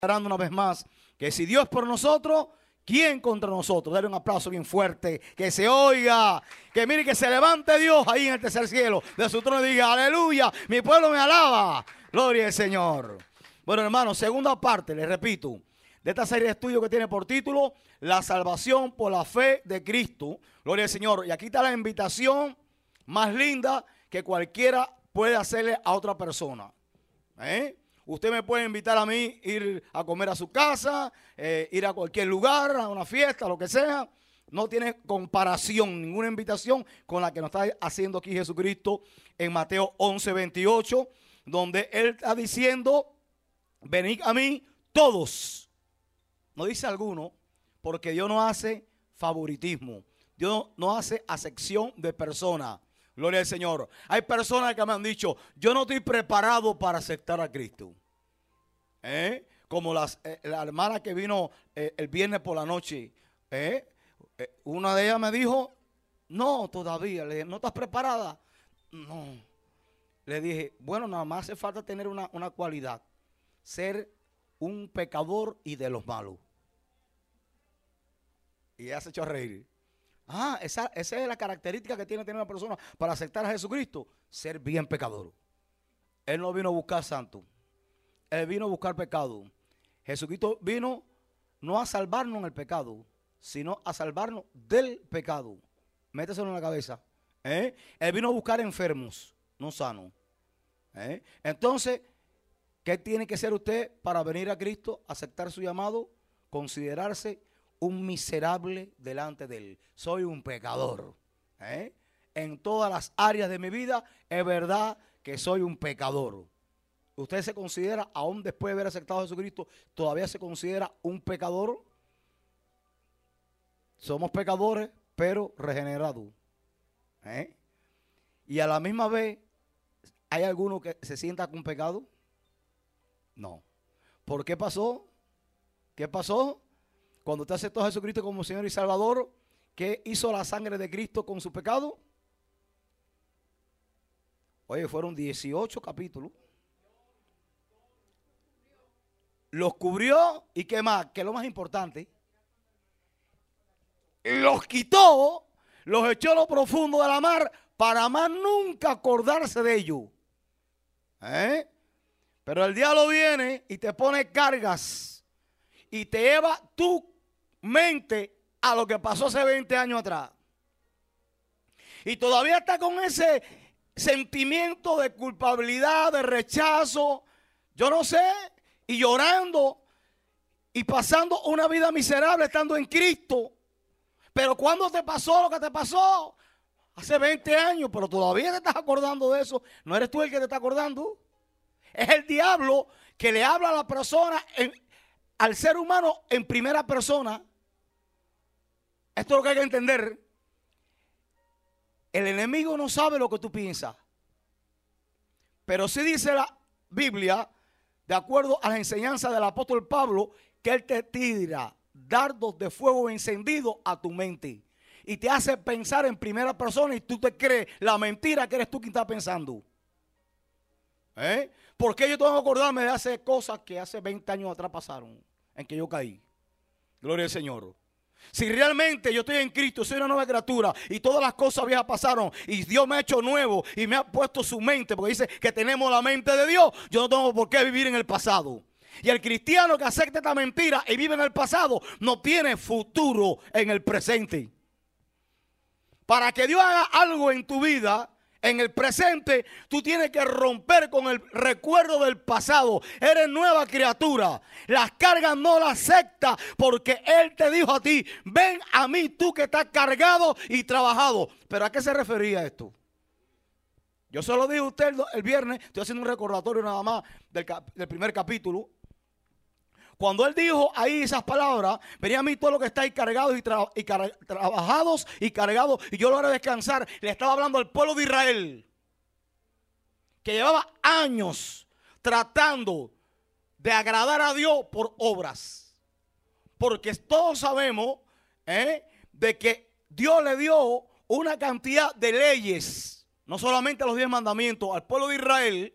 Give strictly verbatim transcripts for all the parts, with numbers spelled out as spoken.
declarando una vez más que si Dios es por nosotros, ¿quién contra nosotros? Dale un aplauso bien fuerte, que se oiga, que mire que se levante Dios ahí en el tercer cielo de su trono y diga, aleluya, mi pueblo me alaba, gloria al Señor. Bueno, hermanos, segunda parte, les repito, de esta serie de estudios que tiene por título, la salvación por la fe de Cristo, gloria al Señor. Y aquí está la invitación más linda que cualquiera puede hacerle a otra persona. ¿Eh? Usted me puede invitar a mí, ir a comer a su casa, eh, ir a cualquier lugar, a una fiesta, lo que sea. No tiene comparación, ninguna invitación con la que nos está haciendo aquí Jesucristo en Mateo once, veintiocho, donde Él está diciendo, venid a mí todos. No dice alguno, porque Dios no hace favoritismo. Dios no hace acepción de personas. Gloria al Señor. Hay personas que me han dicho, yo no estoy preparado para aceptar a Cristo. ¿Eh? Como las, eh, la hermana que vino eh, el viernes por la noche. ¿Eh? Eh, una de ellas me dijo, no, todavía. Le dije, ¿no estás preparada? No. Le dije, bueno, nada más hace falta tener una, una cualidad. Ser un pecador y de los malos. Y ella se echó a reír. Ah, esa, esa es la característica que tiene que tener una persona para aceptar a Jesucristo, ser bien pecador. Él no vino a buscar santo, Él vino a buscar pecado. Jesucristo vino no a salvarnos en el pecado, sino a salvarnos del pecado. Méteselo en la cabeza. ¿Eh? Él vino a buscar enfermos, no sanos. ¿Eh? Entonces, ¿qué tiene que ser usted para venir a Cristo, aceptar su llamado, considerarse un miserable delante de Él? Soy un pecador. ¿Eh? En todas las áreas de mi vida es verdad que soy un pecador. ¿Usted se considera, aún después de haber aceptado a Jesucristo, todavía se considera un pecador? Somos pecadores, pero regenerados. ¿Eh? Y a la misma vez, ¿hay alguno que se sienta con pecado? No. ¿Por qué pasó? ¿Qué pasó? Cuando usted aceptó a Jesucristo como Señor y Salvador, ¿qué hizo la sangre de Cristo con su pecado? Oye, fueron dieciocho capítulos. Los cubrió y ¿qué más? Que es lo más importante. Los quitó, los echó a lo profundo de la mar para más nunca acordarse de ellos. ¿Eh? Pero el diablo viene y te pone cargas y te lleva tu mente a lo que pasó hace veinte años atrás. Y todavía está con ese sentimiento de culpabilidad, de rechazo, yo no sé, y llorando y pasando una vida miserable estando en Cristo. Pero ¿cuándo te pasó lo que te pasó? Hace veinte años, pero todavía te estás acordando de eso. ¿No eres tú el que te está acordando? Es el diablo que le habla a la persona, en, al ser humano en primera persona. Esto es lo que hay que entender. El enemigo no sabe lo que tú piensas. Pero sí dice la Biblia, de acuerdo a la enseñanza del apóstol Pablo, que él te tira dardos de fuego encendido a tu mente. Y te hace pensar en primera persona y tú te crees la mentira que eres tú quien está pensando. ¿Eh? Porque yo tengo que acordarme de hacer cosas que hace veinte años atrás pasaron, en que yo caí. Gloria al Señor. Si realmente yo estoy en Cristo, soy una nueva criatura y todas las cosas viejas pasaron y Dios me ha hecho nuevo y me ha puesto su mente, porque dice que tenemos la mente de Dios, yo no tengo por qué vivir en el pasado. Y el cristiano que acepta esta mentira y vive en el pasado no tiene futuro en el presente. Para que Dios haga algo en tu vida, en el presente, tú tienes que romper con el recuerdo del pasado. Eres nueva criatura. Las cargas no las aceptas porque Él te dijo a ti, ven a mí tú que estás cargado y trabajado. ¿Pero a qué se refería esto? Yo se lo dije a usted el, el viernes, estoy haciendo un recordatorio nada más del, del primer capítulo. Cuando Él dijo ahí esas palabras, venía a mí todo lo que estáis cargados y, tra y car trabajados y cargados y yo lo haré descansar. Le estaba hablando al pueblo de Israel, que llevaba años tratando de agradar a Dios por obras. Porque todos sabemos ¿eh? de que Dios le dio una cantidad de leyes, no solamente los diez mandamientos, al pueblo de Israel,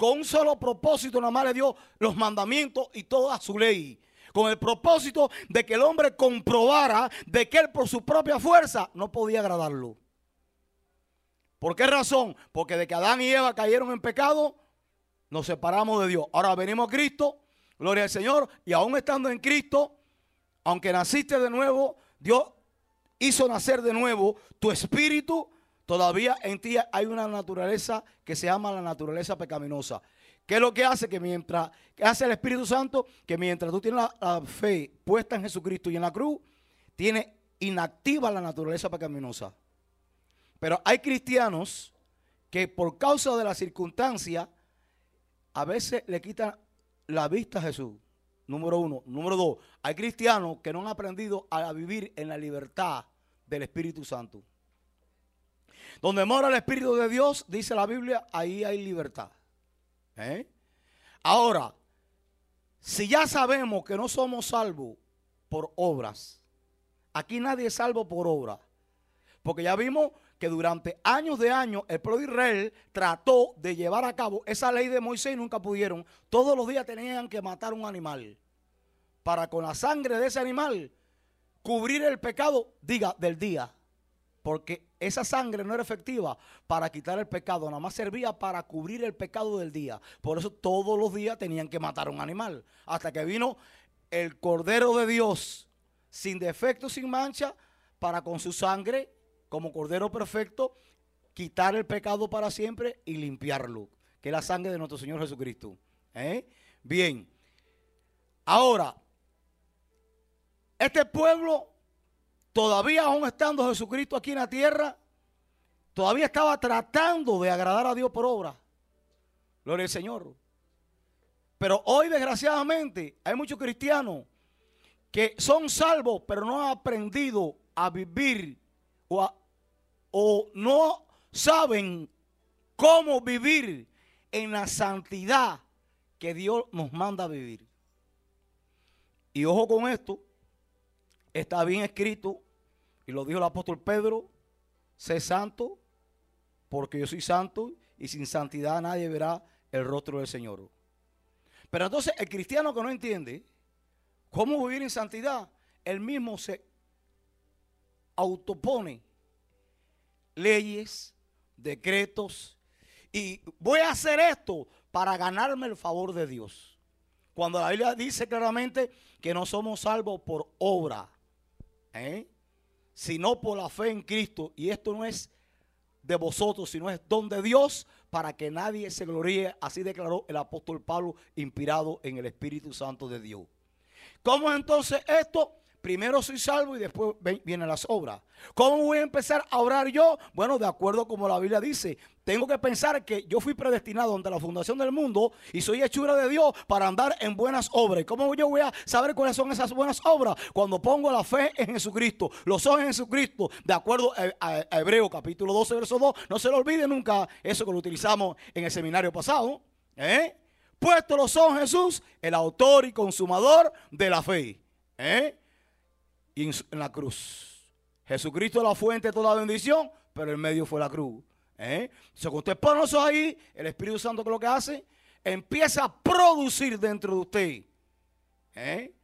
con un solo propósito nada más le dio los mandamientos y toda su ley. Con el propósito de que el hombre comprobara de que él por su propia fuerza no podía agradarlo. ¿Por qué razón? Porque de que Adán y Eva cayeron en pecado, nos separamos de Dios. Ahora venimos a Cristo, gloria al Señor, y aún estando en Cristo, aunque naciste de nuevo, Dios hizo nacer de nuevo tu espíritu. Todavía en ti hay una naturaleza que se llama la naturaleza pecaminosa. ¿Qué es lo que hace? Que mientras, ¿qué hace el Espíritu Santo? Que mientras tú tienes la, la fe puesta en Jesucristo y en la cruz, tiene inactiva la naturaleza pecaminosa. Pero hay cristianos que por causa de la circunstancia, a veces le quitan la vista a Jesús. Número uno. Número dos, hay cristianos que no han aprendido a vivir en la libertad del Espíritu Santo. Donde mora el Espíritu de Dios, dice la Biblia, ahí hay libertad. ¿Eh? Ahora, si ya sabemos que no somos salvos por obras, aquí nadie es salvo por obra, porque ya vimos que durante años de años el pueblo de Israel trató de llevar a cabo esa ley de Moisés y nunca pudieron. Todos los días tenían que matar un animal para con la sangre de ese animal cubrir el pecado, diga, del día. Porque esa sangre no era efectiva para quitar el pecado, nada más servía para cubrir el pecado del día. Por eso todos los días tenían que matar un animal. Hasta que vino el Cordero de Dios, sin defecto, sin mancha, para con su sangre, como Cordero perfecto, quitar el pecado para siempre y limpiarlo. Que es la sangre de nuestro Señor Jesucristo. ¿Eh? Bien. Ahora, este pueblo, todavía aún estando Jesucristo aquí en la tierra, todavía estaba tratando de agradar a Dios por obra. Gloria al Señor. Pero hoy, desgraciadamente, hay muchos cristianos que son salvos, pero no han aprendido a vivir o, a, o no saben cómo vivir en la santidad que Dios nos manda a vivir. Y ojo con esto. Está bien escrito, y lo dijo el apóstol Pedro, sé santo, porque yo soy santo, y sin santidad nadie verá el rostro del Señor. Pero entonces el cristiano que no entiende cómo vivir en santidad, él mismo se autopone leyes, decretos, y voy a hacer esto para ganarme el favor de Dios. Cuando la Biblia dice claramente que no somos salvos por obra, ¿Eh? sino por la fe en Cristo, y esto no es de vosotros, sino es don de Dios, para que nadie se gloríe. Así declaró el apóstol Pablo, inspirado en el Espíritu Santo de Dios. ¿Cómo es entonces esto? Primero soy salvo y después vienen las obras. ¿Cómo voy a empezar a orar yo? Bueno, de acuerdo como la Biblia dice, tengo que pensar que yo fui predestinado ante la fundación del mundo y soy hechura de Dios para andar en buenas obras. ¿Cómo yo voy a saber cuáles son esas buenas obras? Cuando pongo la fe en Jesucristo, los ojos en Jesucristo, de acuerdo a, a, a Hebreo capítulo doce, verso dos. No se lo olvide nunca eso que lo utilizamos en el seminario pasado. ¿Eh? Puesto los ojos en Jesús, el autor y consumador de la fe. ¿Eh? Y en, en la cruz. Jesucristo es la fuente de toda bendición, pero el medio fue la cruz. ¿Eh? Entonces, cuando usted pone los ojos ahí, el Espíritu Santo, que es lo que hace, empieza a producir dentro de usted ¿eh?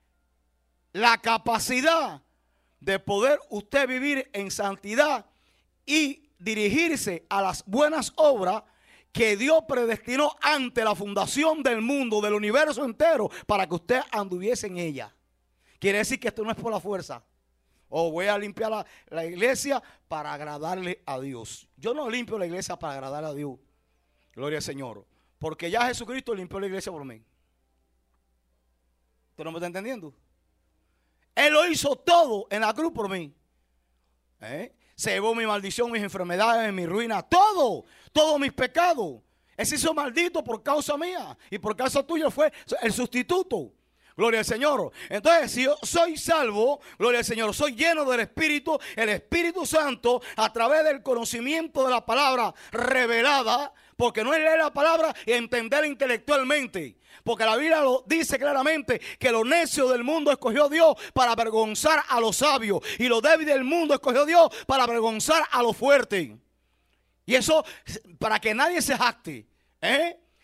la capacidad de poder usted vivir en santidad y dirigirse a las buenas obras que Dios predestinó ante la fundación del mundo, del universo entero, para que usted anduviese en ella. Quiere decir que esto no es por la fuerza. O voy a limpiar la, la iglesia para agradarle a Dios. Yo no limpio la iglesia para agradar a Dios. Gloria al Señor. Porque ya Jesucristo limpió la iglesia por mí. ¿Usted no me está entendiendo? Él lo hizo todo en la cruz por mí. ¿Eh? Se llevó mi maldición, mis enfermedades, mi ruina, todo. Todos mis pecados. Él se hizo maldito por causa mía. Y por causa tuya fue el sustituto. Gloria al Señor. Entonces, si yo soy salvo, gloria al Señor, soy lleno del Espíritu, el Espíritu Santo, a través del conocimiento de la palabra revelada, porque no es leer la palabra y entender intelectualmente, porque la Biblia lo dice claramente que lo necio del mundo escogió Dios para avergonzar a los sabios, y lo débil del mundo escogió Dios para avergonzar a los fuertes. Y eso para que nadie se jacte, ¿eh?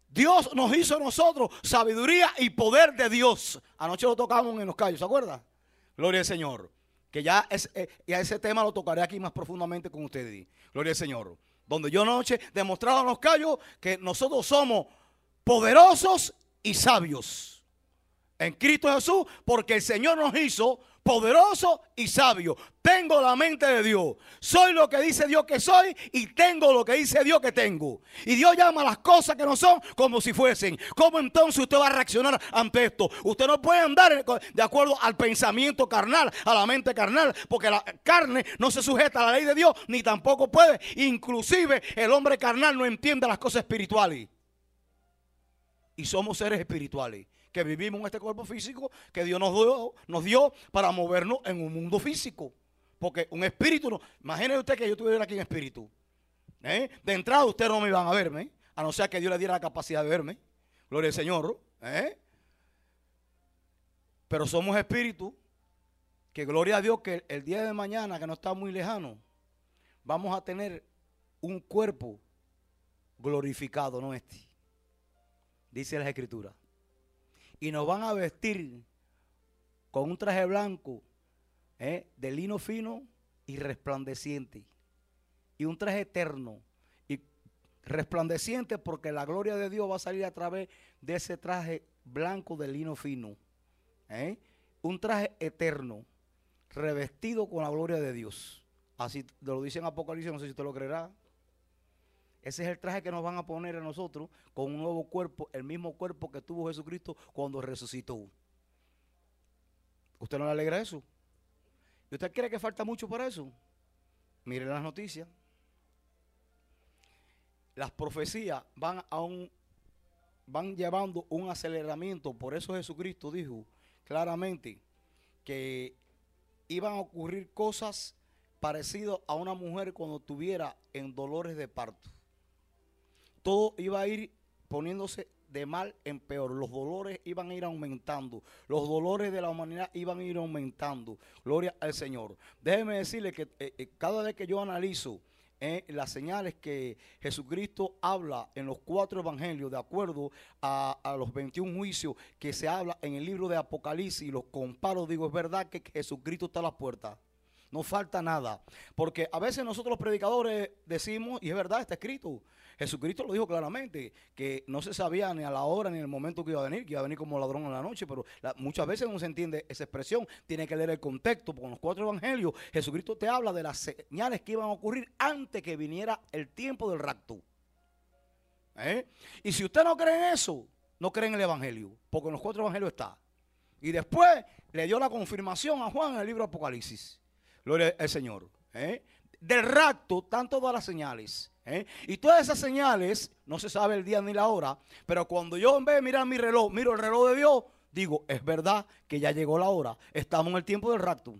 Dios nos hizo a nosotros sabiduría y poder de Dios. Anoche lo tocamos en los callos, ¿se acuerda? Gloria al Señor. Que ya, es, eh, ya ese tema lo tocaré aquí más profundamente con ustedes. Gloria al Señor. Donde yo anoche demostraba en los callos que nosotros somos poderosos y sabios en Cristo Jesús, porque el Señor nos hizo poderoso y sabio. Tengo la mente de Dios. Soy lo que dice Dios que soy y tengo lo que dice Dios que tengo. Y Dios llama las cosas que no son como si fuesen. ¿Cómo entonces usted va a reaccionar ante esto? Usted no puede andar de acuerdo al pensamiento carnal, a la mente carnal, porque la carne no se sujeta a la ley de Dios, ni tampoco puede. Inclusive el hombre carnal no entiende las cosas espirituales. Y somos seres espirituales que vivimos en este cuerpo físico que Dios nos dio, nos dio para movernos en un mundo físico. Porque un espíritu, no, imagínese usted que yo estuviera aquí en espíritu. ¿eh? De entrada ustedes no me iban a verme, a no ser que Dios le diera la capacidad de verme. Gloria al Señor. ¿eh? Pero somos espíritu, que gloria a Dios que el, el día de mañana, que no está muy lejano, vamos a tener un cuerpo glorificado, no este. Dice la Escritura. Y nos van a vestir con un traje blanco ¿eh? de lino fino y resplandeciente. Y un traje eterno y resplandeciente, porque la gloria de Dios va a salir a través de ese traje blanco de lino fino. ¿eh? Un traje eterno, revestido con la gloria de Dios. Así lo dice en Apocalipsis, no sé si usted lo creerá. Ese es el traje que nos van a poner a nosotros con un nuevo cuerpo, el mismo cuerpo que tuvo Jesucristo cuando resucitó. ¿Usted no le alegra eso? ¿Y usted cree que falta mucho para eso? Mire las noticias. Las profecías van a un, van llevando un aceleramiento. Por eso Jesucristo dijo claramente que iban a ocurrir cosas parecidas a una mujer cuando tuviera en dolores de parto. Todo iba a ir poniéndose de mal en peor. Los dolores iban a ir aumentando. Los dolores de la humanidad iban a ir aumentando. Gloria al Señor. Déjeme decirle que eh, eh, cada vez que yo analizo eh, las señales que Jesucristo habla en los cuatro evangelios, de acuerdo a, a los veintiún juicios que se habla en el libro de Apocalipsis, y los comparo, digo, es verdad que Jesucristo está a las puertas. No falta nada. Porque a veces nosotros los predicadores decimos, y es verdad, está escrito. Jesucristo lo dijo claramente, que no se sabía ni a la hora ni en el momento que iba a venir, que iba a venir como ladrón en la noche, pero la, muchas veces no se entiende esa expresión, tiene que leer el contexto, porque en los cuatro evangelios Jesucristo te habla de las señales que iban a ocurrir antes que viniera el tiempo del rapto. ¿Eh? Y si usted no cree en eso, no cree en el evangelio, porque en los cuatro evangelios está. Y después le dio la confirmación a Juan en el libro de Apocalipsis. Gloria al Señor. ¿eh? Del rapto están todas las señales. ¿eh? Y todas esas señales, no se sabe el día ni la hora, pero cuando yo en vez de mirar mi reloj, miro el reloj de Dios, digo, es verdad que ya llegó la hora. Estamos en el tiempo del rapto.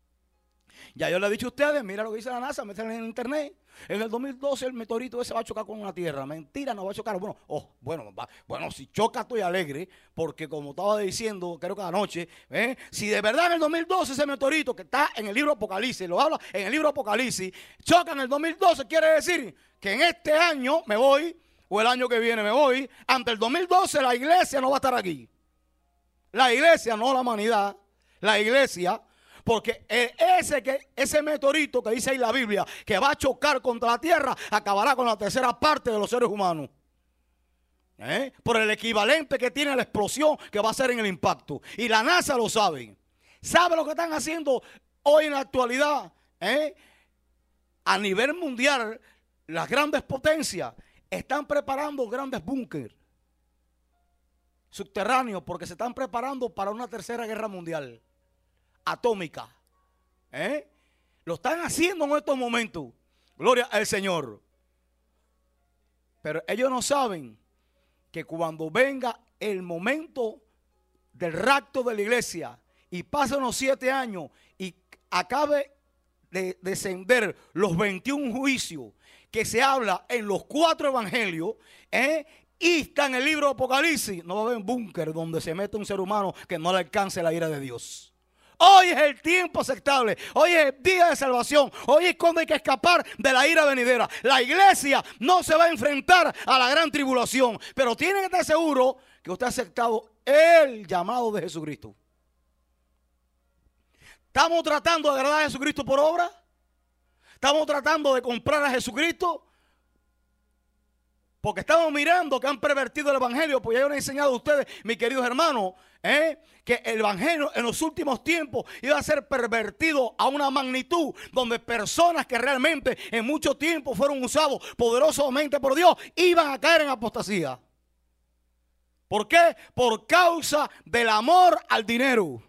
Ya yo le he dicho a ustedes, mira lo que dice la NASA, métanle en internet. En el dos mil doce el meteorito ese va a chocar con la Tierra. Mentira, no va a chocar. Bueno, oh, bueno, va, bueno, si choca estoy alegre, porque como estaba diciendo, creo que anoche, ¿eh? si de verdad en el dos mil doce ese meteorito que está en el libro Apocalipsis, lo habla en el libro Apocalipsis, choca en el dos mil doce, quiere decir que en este año me voy, o el año que viene me voy, ante el dos mil doce la iglesia no va a estar aquí. La iglesia, no la humanidad, la iglesia. Porque ese, que, ese meteorito que dice ahí la Biblia, que va a chocar contra la tierra, acabará con la tercera parte de los seres humanos. ¿Eh? Por el equivalente que tiene la explosión que va a ser en el impacto. Y la NASA lo sabe. ¿Sabe lo que están haciendo hoy en la actualidad? ¿Eh? A nivel mundial, las grandes potencias están preparando grandes búnkeres subterráneos, porque se están preparando para una tercera guerra mundial atómica. ¿Eh? Lo están haciendo en estos momentos. Gloria al Señor. Pero ellos no saben que cuando venga el momento del rapto de la iglesia y pasen los siete años y acabe de descender los veintiún juicios que se habla en los cuatro evangelios, ¿eh? y está en el libro de Apocalipsis, no va a haber un búnker donde se mete un ser humano que no le alcance la ira de Dios. Hoy es el tiempo aceptable. Hoy es el día de salvación. Hoy es cuando hay que escapar de la ira venidera. La iglesia no se va a enfrentar a la gran tribulación, pero tiene que estar seguro que usted ha aceptado el llamado de Jesucristo. ¿Estamos tratando de agradar a Jesucristo por obra? ¿Estamos tratando de comprar a Jesucristo? Porque estamos mirando que han pervertido el evangelio. Pues ya yo les he enseñado a ustedes, mis queridos hermanos, ¿eh? que el evangelio en los últimos tiempos iba a ser pervertido a una magnitud donde personas que realmente en mucho tiempo fueron usados poderosamente por Dios iban a caer en apostasía. ¿Por qué? Por causa del amor al dinero.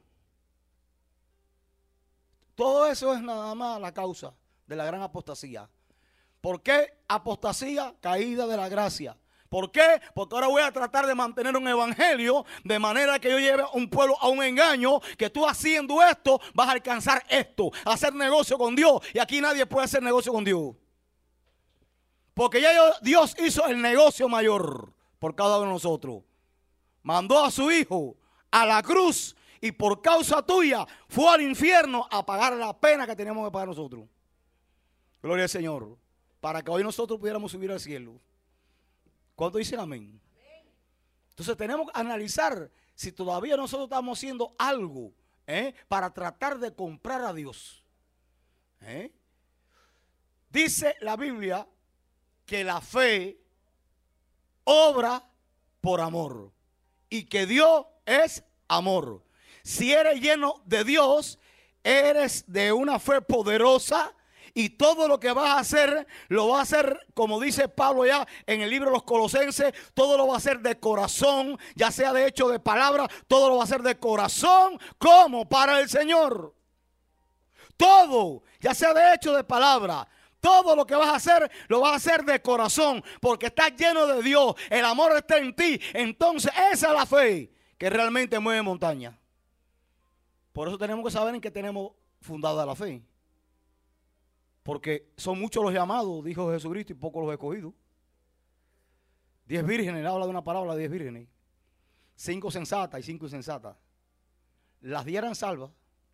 Todo eso es nada más la causa de la gran apostasía. ¿Por qué apostasía? Caída de la gracia. ¿Por qué? Porque ahora voy a tratar de mantener un evangelio de manera que yo lleve a un pueblo a un engaño, que tú haciendo esto vas a alcanzar esto, a hacer negocio con Dios. Y aquí nadie puede hacer negocio con Dios. Porque ya Dios hizo el negocio mayor por cada uno de nosotros. Mandó a su hijo a la cruz y por causa tuya fue al infierno a pagar la pena que teníamos que pagar nosotros. Gloria al Señor. Para que hoy nosotros pudiéramos subir al cielo. ¿Cuánto dicen amén? Entonces tenemos que analizar si todavía nosotros estamos haciendo algo ¿eh? para tratar de comprar a Dios. ¿Eh? Dice la Biblia que la fe obra por amor y que Dios es amor. Si eres lleno de Dios, eres de una fe poderosa. Y todo lo que vas a hacer, lo vas a hacer, como dice Pablo ya en el libro de los Colosenses, todo lo va a hacer de corazón, ya sea de hecho de palabra, todo lo va a hacer de corazón como para el Señor. Todo, ya sea de hecho de palabra, todo lo que vas a hacer, lo vas a hacer de corazón, porque estás lleno de Dios, el amor está en ti. Entonces esa es la fe que realmente mueve montaña. Por eso tenemos que saber en qué tenemos fundada la fe. Porque son muchos los llamados, dijo Jesucristo, y pocos los escogidos. Diez vírgenes, habla de una parábola de diez vírgenes. Cinco sensatas y cinco insensatas. Las diez eran salvas.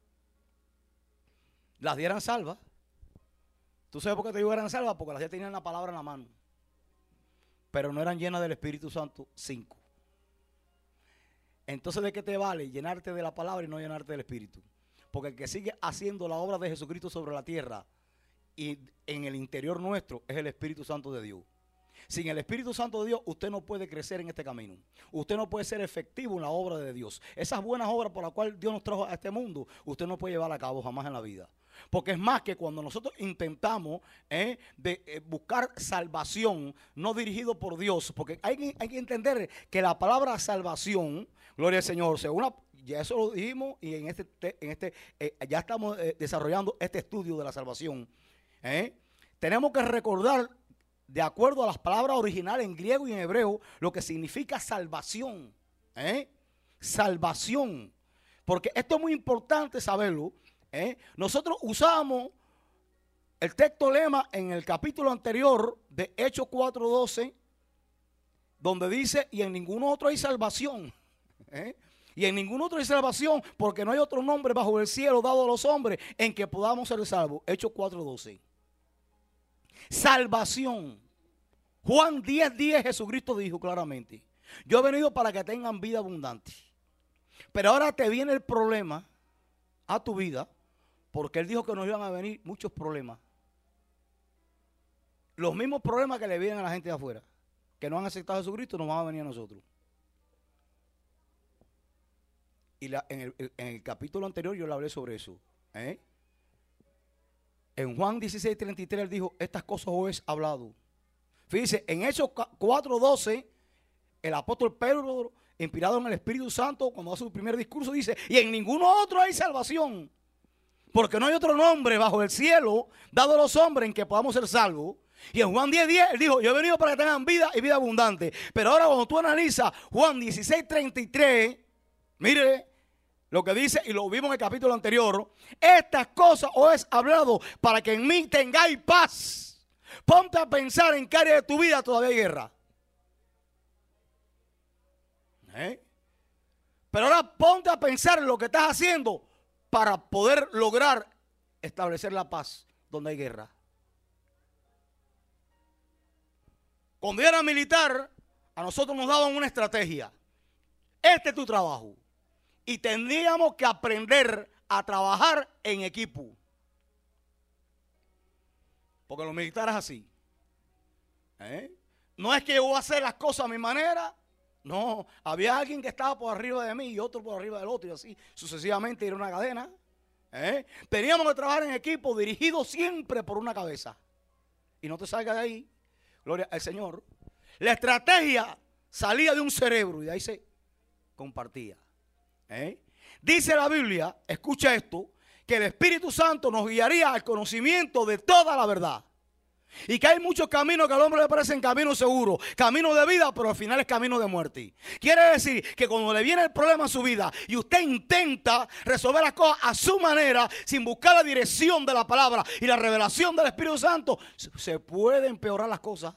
Las diez eran salvas. ¿Tú sabes por qué te digo que eran salvas? Porque las diez tenían la palabra en la mano. Pero no eran llenas del Espíritu Santo, cinco. Entonces, ¿de qué te vale llenarte de la palabra y no llenarte del Espíritu? Porque el que sigue haciendo la obra de Jesucristo sobre la tierra y en el interior nuestro es el Espíritu Santo de Dios. Sin el Espíritu Santo de Dios usted no puede crecer en este camino. Usted no puede ser efectivo en la obra de Dios. Esas buenas obras por las cuales Dios nos trajo a este mundo, usted no puede llevar a cabo jamás en la vida. Porque es más que cuando nosotros intentamos eh, de, eh, buscar salvación no dirigido por Dios. Porque hay que, hay que entender que la palabra salvación, gloria al Señor, según la, ya eso lo dijimos y en este, en este eh, ya estamos eh, desarrollando este estudio de la salvación. ¿Eh? Tenemos que recordar, de acuerdo a las palabras originales en griego y en hebreo, lo que significa salvación. ¿Eh? Salvación. Porque esto es muy importante saberlo. ¿Eh? Nosotros usamos el texto lema en el capítulo anterior de Hechos cuatro doce, donde dice, y en ningún otro hay salvación. ¿Eh? Y en ningún otro hay salvación, porque no hay otro nombre bajo el cielo dado a los hombres en que podamos ser salvos. Hechos cuatro doce. Salvación. Juan diez diez, Jesucristo dijo claramente: yo he venido para que tengan vida abundante. Pero ahora te viene el problema a tu vida, porque Él dijo que nos iban a venir muchos problemas. Los mismos problemas que le vienen a la gente de afuera, que no han aceptado a Jesucristo, nos van a venir a nosotros. Y la, en, el, en el capítulo anterior yo le hablé sobre eso. ¿Eh? En Juan dieciséis treinta y tres Él dijo: estas cosas os he hablado. Fíjense, en Hechos cuatro doce, el apóstol Pedro, inspirado en el Espíritu Santo, cuando hace su primer discurso, dice: y en ninguno otro hay salvación, porque no hay otro nombre bajo el cielo dado a los hombres en que podamos ser salvos. Y en Juan diez diez Él dijo: yo he venido para que tengan vida y vida abundante. Pero ahora cuando tú analizas Juan dieciséis treinta y tres, mire lo que dice, y lo vimos en el capítulo anterior: estas cosas os he hablado para que en mí tengáis paz. Ponte a pensar en qué área de tu vida todavía hay guerra. ¿Eh? Pero ahora ponte a pensar en lo que estás haciendo para poder lograr establecer la paz donde hay guerra. Cuando yo era militar, a nosotros nos daban una estrategia. Este es tu trabajo. Y tendríamos que aprender a trabajar en equipo. Porque los militares así. ¿Eh? No es que yo voy a hacer las cosas a mi manera. No, había alguien que estaba por arriba de mí y otro por arriba del otro y así sucesivamente era una cadena. ¿Eh? Teníamos que trabajar en equipo dirigido siempre por una cabeza. Y no te salgas de ahí, gloria al Señor. La estrategia salía de un cerebro y de ahí se compartía. ¿Eh? Dice la Biblia, escucha esto, que el Espíritu Santo nos guiaría al conocimiento de toda la verdad. Y que hay muchos caminos que al hombre le parecen caminos seguros, caminos de vida, pero al final es camino de muerte. Quiere decir que cuando le viene el problema a su vida y usted intenta resolver las cosas a su manera, sin buscar la dirección de la palabra y la revelación del Espíritu Santo, se pueden empeorar las cosas.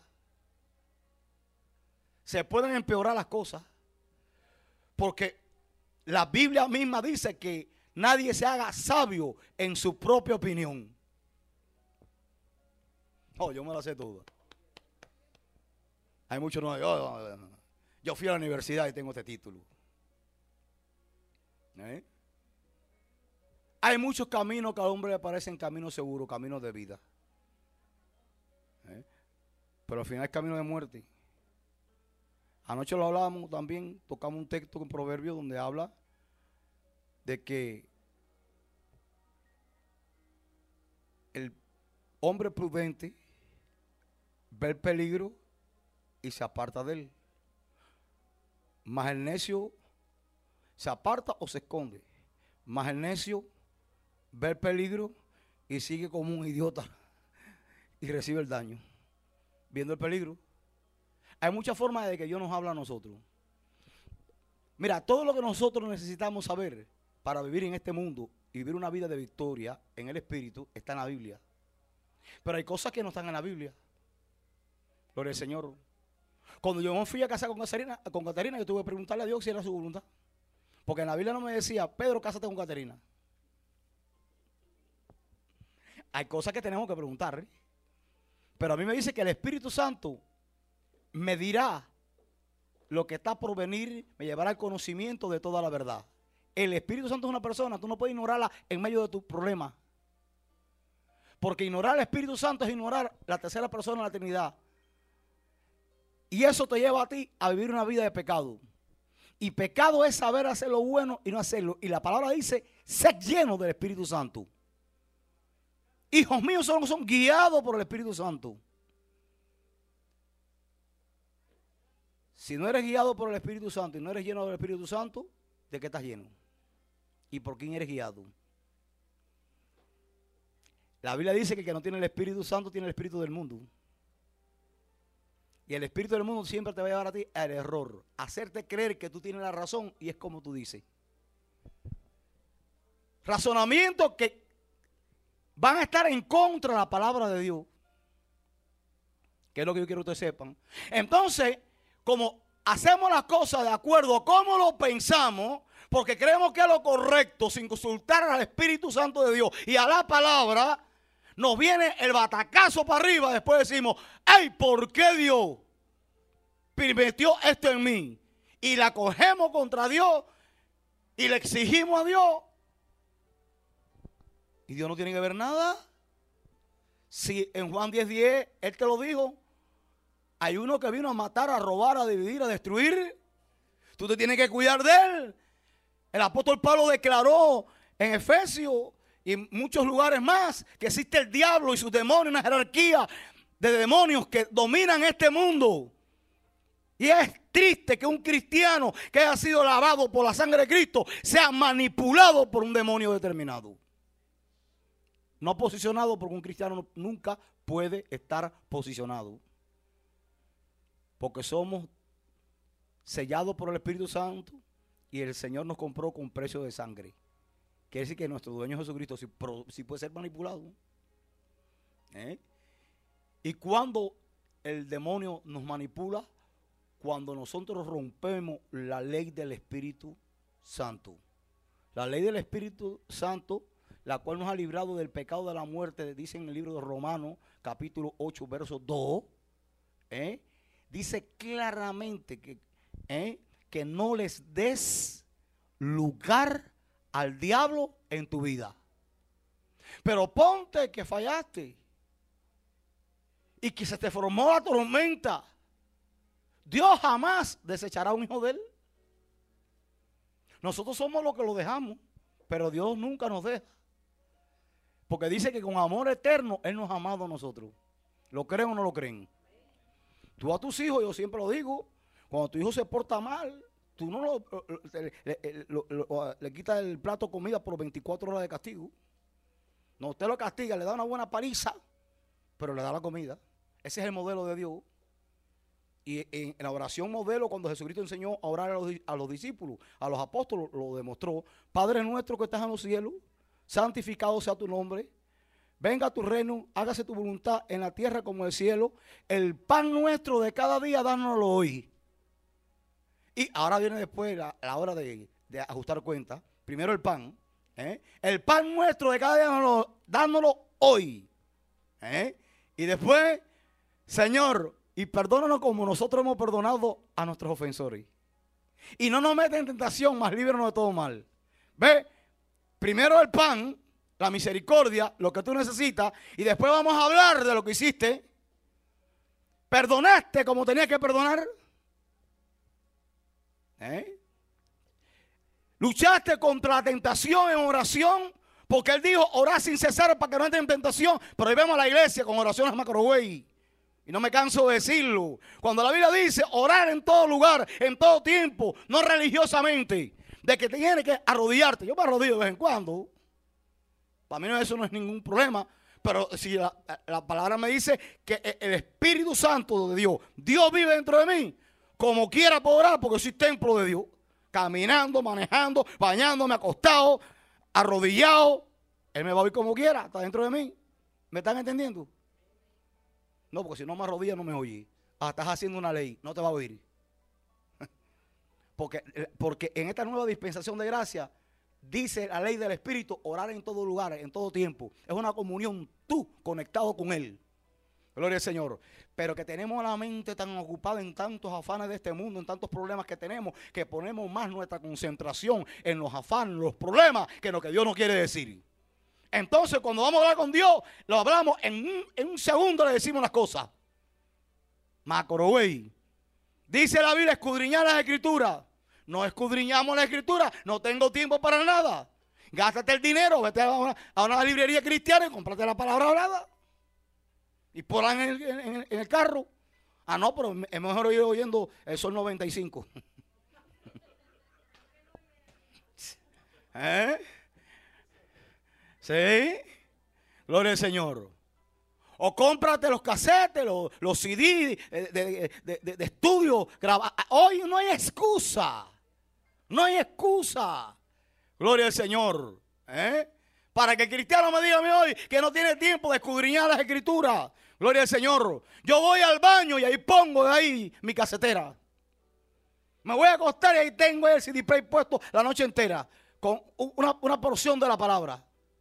Se pueden empeorar las cosas. Porque la Biblia misma dice que nadie se haga sabio en su propia opinión. Oh, yo me la sé toda. Hay muchos no. Yo, yo fui a la universidad y tengo este título. ¿Eh? Hay muchos caminos que al hombre le parecen caminos seguros, caminos de vida. ¿Eh? Pero al final es camino de muerte. Anoche lo hablábamos también, tocamos un texto en Proverbios donde habla de que el hombre prudente ve el peligro y se aparta de él. Mas el necio se aparta o se esconde. Mas el necio ve el peligro y sigue como un idiota y recibe el daño. Viendo el peligro. Hay muchas formas de que Dios nos habla a nosotros. Mira, todo lo que nosotros necesitamos saber para vivir en este mundo y vivir una vida de victoria en el Espíritu está en la Biblia. Pero hay cosas que no están en la Biblia. Gloria al Señor. Cuando yo me fui a casar con Caterina, con Caterina, yo tuve que preguntarle a Dios si era su voluntad. Porque en la Biblia no me decía, Pedro, cásate con Caterina. Hay cosas que tenemos que preguntar. ¿eh? Pero a mí me dice que el Espíritu Santo me dirá lo que está por venir, me llevará al conocimiento de toda la verdad. El Espíritu Santo es una persona, tú no puedes ignorarla en medio de tus problemas. Porque ignorar al Espíritu Santo es ignorar la tercera persona de la Trinidad. Y eso te lleva a ti a vivir una vida de pecado. Y pecado es saber hacer lo bueno y no hacerlo. Y la palabra dice, sed lleno del Espíritu Santo. Hijos míos son, son guiados por el Espíritu Santo. Si no eres guiado por el Espíritu Santo y no eres lleno del Espíritu Santo, ¿de qué estás lleno? ¿Y por quién eres guiado? La Biblia dice que el que no tiene el Espíritu Santo tiene el espíritu del mundo. Y el espíritu del mundo siempre te va a llevar a ti al error. Hacerte creer que tú tienes la razón y es como tú dices. Razonamientos que van a estar en contra de la palabra de Dios. Que es lo que yo quiero que ustedes sepan. Entonces, como hacemos las cosas de acuerdo a cómo lo pensamos, porque creemos que es lo correcto, sin consultar al Espíritu Santo de Dios y a la palabra, nos viene el batacazo para arriba. Después decimos, ¡ay! ¿Por qué Dios permitió esto en mí? Y la cogemos contra Dios y le exigimos a Dios. Y Dios no tiene que ver nada. Si en Juan diez diez Él te lo dijo, hay uno que vino a matar, a robar, a dividir, a destruir. Tú te tienes que cuidar de él. El apóstol Pablo declaró en Efesios y en muchos lugares más que existe el diablo y sus demonios, una jerarquía de demonios que dominan este mundo. Y es triste que un cristiano que haya sido lavado por la sangre de Cristo sea manipulado por un demonio determinado. No posicionado, porque un cristiano nunca puede estar posicionado. Porque somos sellados por el Espíritu Santo y el Señor nos compró con precio de sangre. Quiere decir que nuestro dueño Jesucristo sí, sí puede ser manipulado. ¿Eh? Y cuando el demonio nos manipula, cuando nosotros rompemos la ley del Espíritu Santo. La ley del Espíritu Santo, la cual nos ha librado del pecado de la muerte, dice en el libro de Romanos, capítulo ocho, verso dos, ¿eh? Dice claramente que, ¿eh? que no les des lugar al diablo en tu vida. Pero ponte que fallaste y que se te formó la tormenta. Dios jamás desechará a un hijo de él. Nosotros somos los que lo dejamos, pero Dios nunca nos deja. Porque dice que con amor eterno Él nos ha amado a nosotros. ¿Lo creen o no lo creen? Tú a tus hijos, yo siempre lo digo, cuando tu hijo se porta mal, tú no lo, le, le, le, le, le quitas el plato de comida por veinticuatro horas de castigo. No, usted lo castiga, le da una buena paliza, pero le da la comida. Ese es el modelo de Dios. Y en la oración modelo, cuando Jesucristo enseñó a orar a los, a los discípulos, a los apóstoles, lo demostró. Padre nuestro que estás en los cielos, santificado sea tu nombre. Venga a tu reino, hágase tu voluntad en la tierra como en el cielo. El pan nuestro de cada día, dánoslo hoy. Y ahora viene después la, la hora de, de ajustar cuentas. Primero el pan. ¿eh? El pan nuestro de cada día, dánoslo, dánoslo hoy. ¿eh? Y después, Señor, y perdónanos como nosotros hemos perdonado a nuestros ofensores. Y no nos metas en tentación, mas líbranos de todo mal. Ve, primero el pan, la misericordia, lo que tú necesitas, y después vamos a hablar de lo que hiciste. ¿Perdonaste como tenías que perdonar? ¿Eh? ¿Luchaste contra la tentación en oración? Porque Él dijo, orad sin cesar para que no entre en tentación. Pero ahí vemos a la iglesia con oraciones macrowave. Y no me canso de decirlo. Cuando la Biblia dice orar en todo lugar, en todo tiempo, no religiosamente, de que tienes que arrodillarte. Yo me arrodillo de vez en cuando. Para mí eso no es ningún problema. Pero si la, la palabra me dice que el Espíritu Santo de Dios, Dios vive dentro de mí, como quiera puedo orar porque soy templo de Dios. Caminando, manejando, bañándome, acostado, arrodillado. Él me va a oír como quiera, está dentro de mí. ¿Me están entendiendo? No, porque si no me arrodilla no me oye. Ah, estás haciendo una ley, no te va a oír. Porque, porque en esta nueva dispensación de gracia, dice la ley del Espíritu, orar en todo lugar, en todo tiempo. Es una comunión, tú conectado con Él. Gloria al Señor. Pero que tenemos la mente tan ocupada en tantos afanes de este mundo, en tantos problemas que tenemos, que ponemos más nuestra concentración en los afanes, los problemas, que en lo que Dios nos quiere decir. Entonces, cuando vamos a hablar con Dios, lo hablamos en un, en un segundo, le decimos las cosas. Macroway. Dice la Biblia, escudriñar las Escrituras. No escudriñamos la Escritura, no tengo tiempo para nada. Gástate el dinero, vete a una, a una librería cristiana y cómprate la palabra hablada. Y ponla en el, en, el, en el carro. Ah, no, pero es mejor ir oyendo el Sol noventa y cinco. ¿Eh? ¿Sí? Gloria al Señor. O cómprate los casetes, los, los C D de, de, de, de, de estudio. Graba. Hoy no hay excusa. No hay excusa. Gloria al Señor. ¿Eh? Para que el cristiano me diga a mí hoy que no tiene tiempo de escudriñar las Escrituras. Gloria al Señor. Yo voy al baño y ahí pongo de ahí mi casetera. Me voy a acostar y ahí tengo el C D play puesto la noche entera. Con una, una porción de la palabra.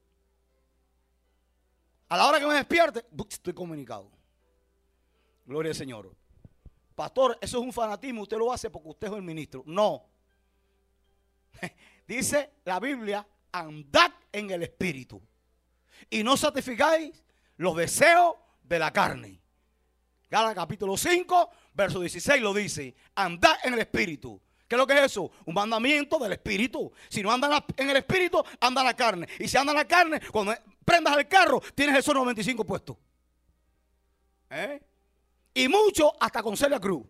A la hora que me despierte, estoy comunicado. Gloria al Señor. Pastor, eso es un fanatismo, usted lo hace porque usted es el ministro. No. Dice la Biblia, andad en el Espíritu y no satisficáis los deseos de la carne. Gálatas capítulo cinco, verso dieciséis lo dice, andad en el Espíritu. ¿Qué es lo que es eso? Un mandamiento del Espíritu. Si no andan en el Espíritu, anda la carne. Y si anda la carne, cuando prendas el carro, tienes esos noventa y cinco puestos. ¿Eh? Y mucho hasta con Celia Cruz.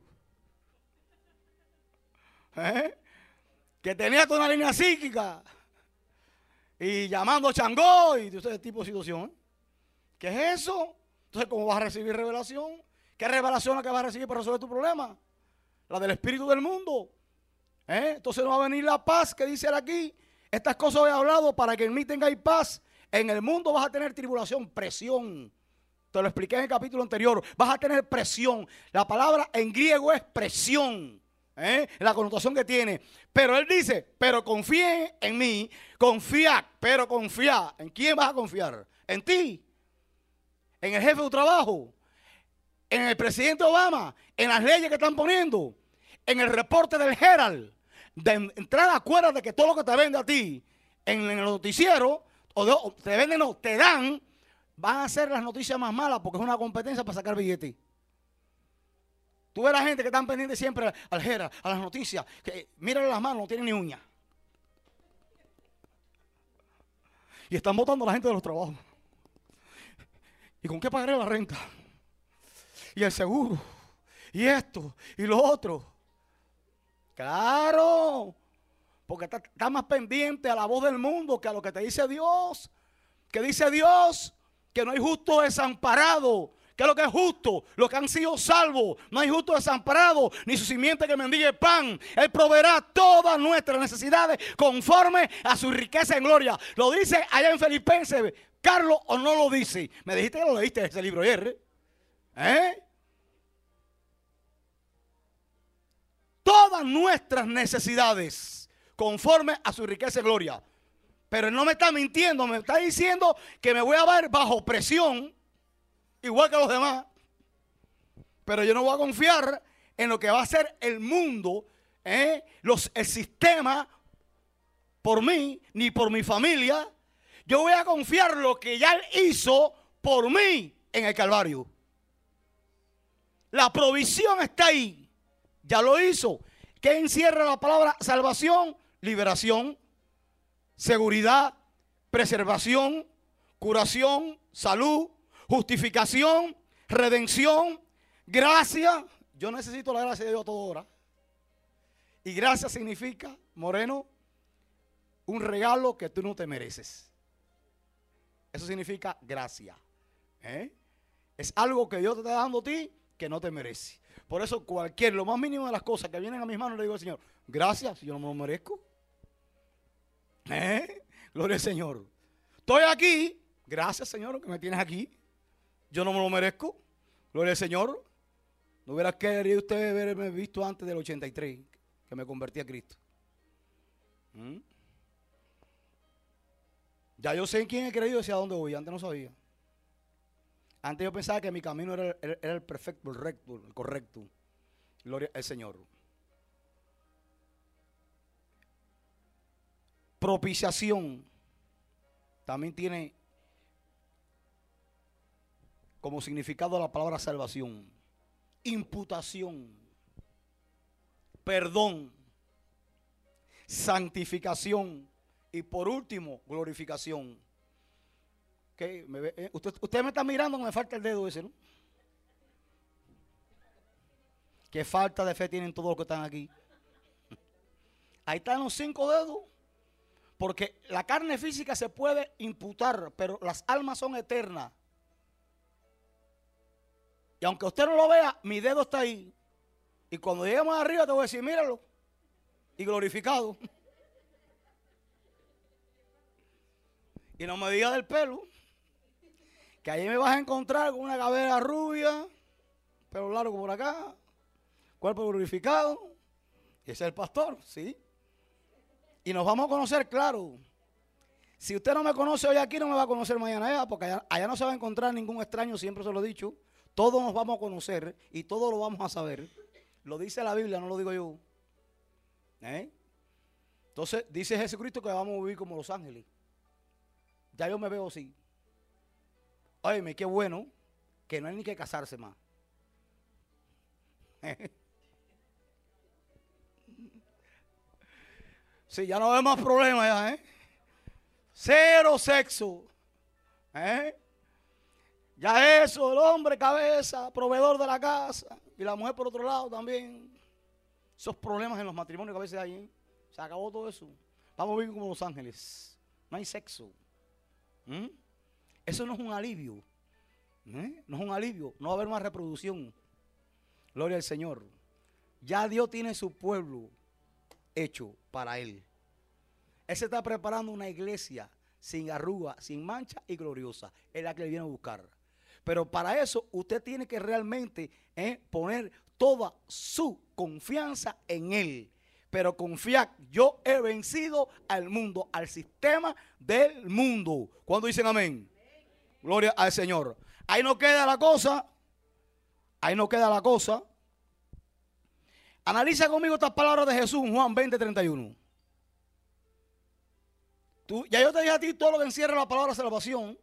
¿Eh? Que tenía toda una línea psíquica. Y llamando a Changó y todo ese tipo de situación. ¿Qué es eso? Entonces, ¿cómo vas a recibir revelación? ¿Qué revelación es la que vas a recibir para resolver tu problema? La del espíritu del mundo. ¿Eh? Entonces no va a venir la paz que dice él aquí. Estas cosas he hablado para que en mí tengáis paz. En el mundo vas a tener tribulación, presión. Te lo expliqué en el capítulo anterior. Vas a tener presión. La palabra en griego es presión. ¿eh? La connotación que tiene. Pero él dice, pero confíen en mí, confiad, pero confiad. ¿En quién vas a confiar? En ti, en el jefe de tu trabajo, en el presidente Obama, en las leyes que están poniendo, en el reporte del Herald. De entrada, acuérdate que todo lo que te vende a ti en, en el noticiero, o, de, o te venden, no, te dan, van a ser las noticias más malas porque es una competencia para sacar billetes. Tú ves a la gente que están pendientes siempre al Herald, a las noticias, que mírale las manos, no tienen ni uñas. Y están votando a la gente de los trabajos. ¿Y con qué pagaré la renta? Y el seguro, y esto, y lo otro. Claro, porque está, está más pendiente a la voz del mundo que a lo que te dice Dios. Que dice Dios que no hay justo desamparado. ¿Qué es lo que es justo? Los que han sido salvos. No hay justo desamparado, ni su simiente que mendigue pan. Él proveerá todas nuestras necesidades conforme a su riqueza en gloria. Lo dice allá en Filipenses, Carlos, o no lo dice. Me dijiste que lo leíste ese libro ayer. ¿Eh? Todas nuestras necesidades conforme a su riqueza y gloria. Pero él no me está mintiendo, me está diciendo que me voy a ver bajo presión, igual que los demás. Pero yo no voy a confiar en lo que va a hacer el mundo, ¿eh? Los, el sistema, por mí, ni por mi familia. Yo voy a confiar en lo que ya él hizo por mí en el Calvario. La provisión está ahí. Ya lo hizo. ¿Qué encierra la palabra salvación? Liberación, seguridad, preservación, curación, salud, justificación, redención, gracia. Yo necesito la gracia de Dios a toda hora. Y gracia significa, Moreno, un regalo que tú no te mereces. Eso significa gracia. ¿Eh? Es algo que Dios te está dando a ti que no te merece. Por eso cualquier, lo más mínimo de las cosas que vienen a mis manos, le digo al Señor, gracias, yo no me lo merezco. ¿Eh? Gloria al Señor. Estoy aquí, gracias Señor que me tienes aquí. Yo no me lo merezco. Gloria al Señor. No hubiera querido usted haberme visto antes del ochenta y tres, que me convertí a Cristo. ¿Mm? Ya yo sé en quién he creído y hacia dónde voy. Antes no sabía. Antes yo pensaba que mi camino era, era, era el perfecto, el recto, el correcto. Gloria al Señor. Propiciación también tiene como significado la palabra salvación. Imputación, perdón, santificación y por último glorificación. ¿Qué? ¿Me ve? Eh, usted, usted me está mirando, me falta el dedo ese, ¿no? Qué falta de fe tienen todos los que están aquí. Ahí están los cinco dedos. Porque la carne física se puede imputar, pero las almas son eternas. Y aunque usted no lo vea, mi dedo está ahí. Y cuando lleguemos arriba te voy a decir, míralo. Y glorificado. Y no me diga del pelo. Que allí me vas a encontrar con una cabeza rubia, pelo largo por acá, cuerpo glorificado. Y ese es el pastor, ¿sí? Y nos vamos a conocer, claro. Si usted no me conoce hoy aquí, no me va a conocer mañana allá, porque allá, allá no se va a encontrar ningún extraño, siempre se lo he dicho. Todos nos vamos a conocer y todos lo vamos a saber. Lo dice la Biblia, no lo digo yo. ¿Eh? Entonces, dice Jesucristo que vamos a vivir como los ángeles. Ya yo me veo así. Óyeme, qué bueno que no hay ni que casarse más. Sí, ya no hay más problemas ya, ¿eh? Cero sexo. ¿Eh? Ya eso, el hombre cabeza, proveedor de la casa, y la mujer por otro lado también. Esos problemas en los matrimonios que a veces hay, ¿eh? Se acabó todo eso. Vamos a vivir como los ángeles. No hay sexo. ¿Mm? Eso no es un alivio. ¿Eh? No es un alivio. No va a haber más reproducción. Gloria al Señor. Ya Dios tiene su pueblo hecho para Él. Él se está preparando una iglesia sin arruga, sin mancha y gloriosa. Es la que le viene a buscar. Pero para eso usted tiene que realmente eh, poner toda su confianza en Él. Pero confiad, yo he vencido al mundo, al sistema del mundo. ¿Cuándo dicen amén? Gloria al Señor. Ahí no queda la cosa. Ahí no queda la cosa. Analiza conmigo estas palabras de Jesús en Juan veinte, treinta y uno. Tú, ya yo te dije a ti todo lo que encierra la palabra salvación,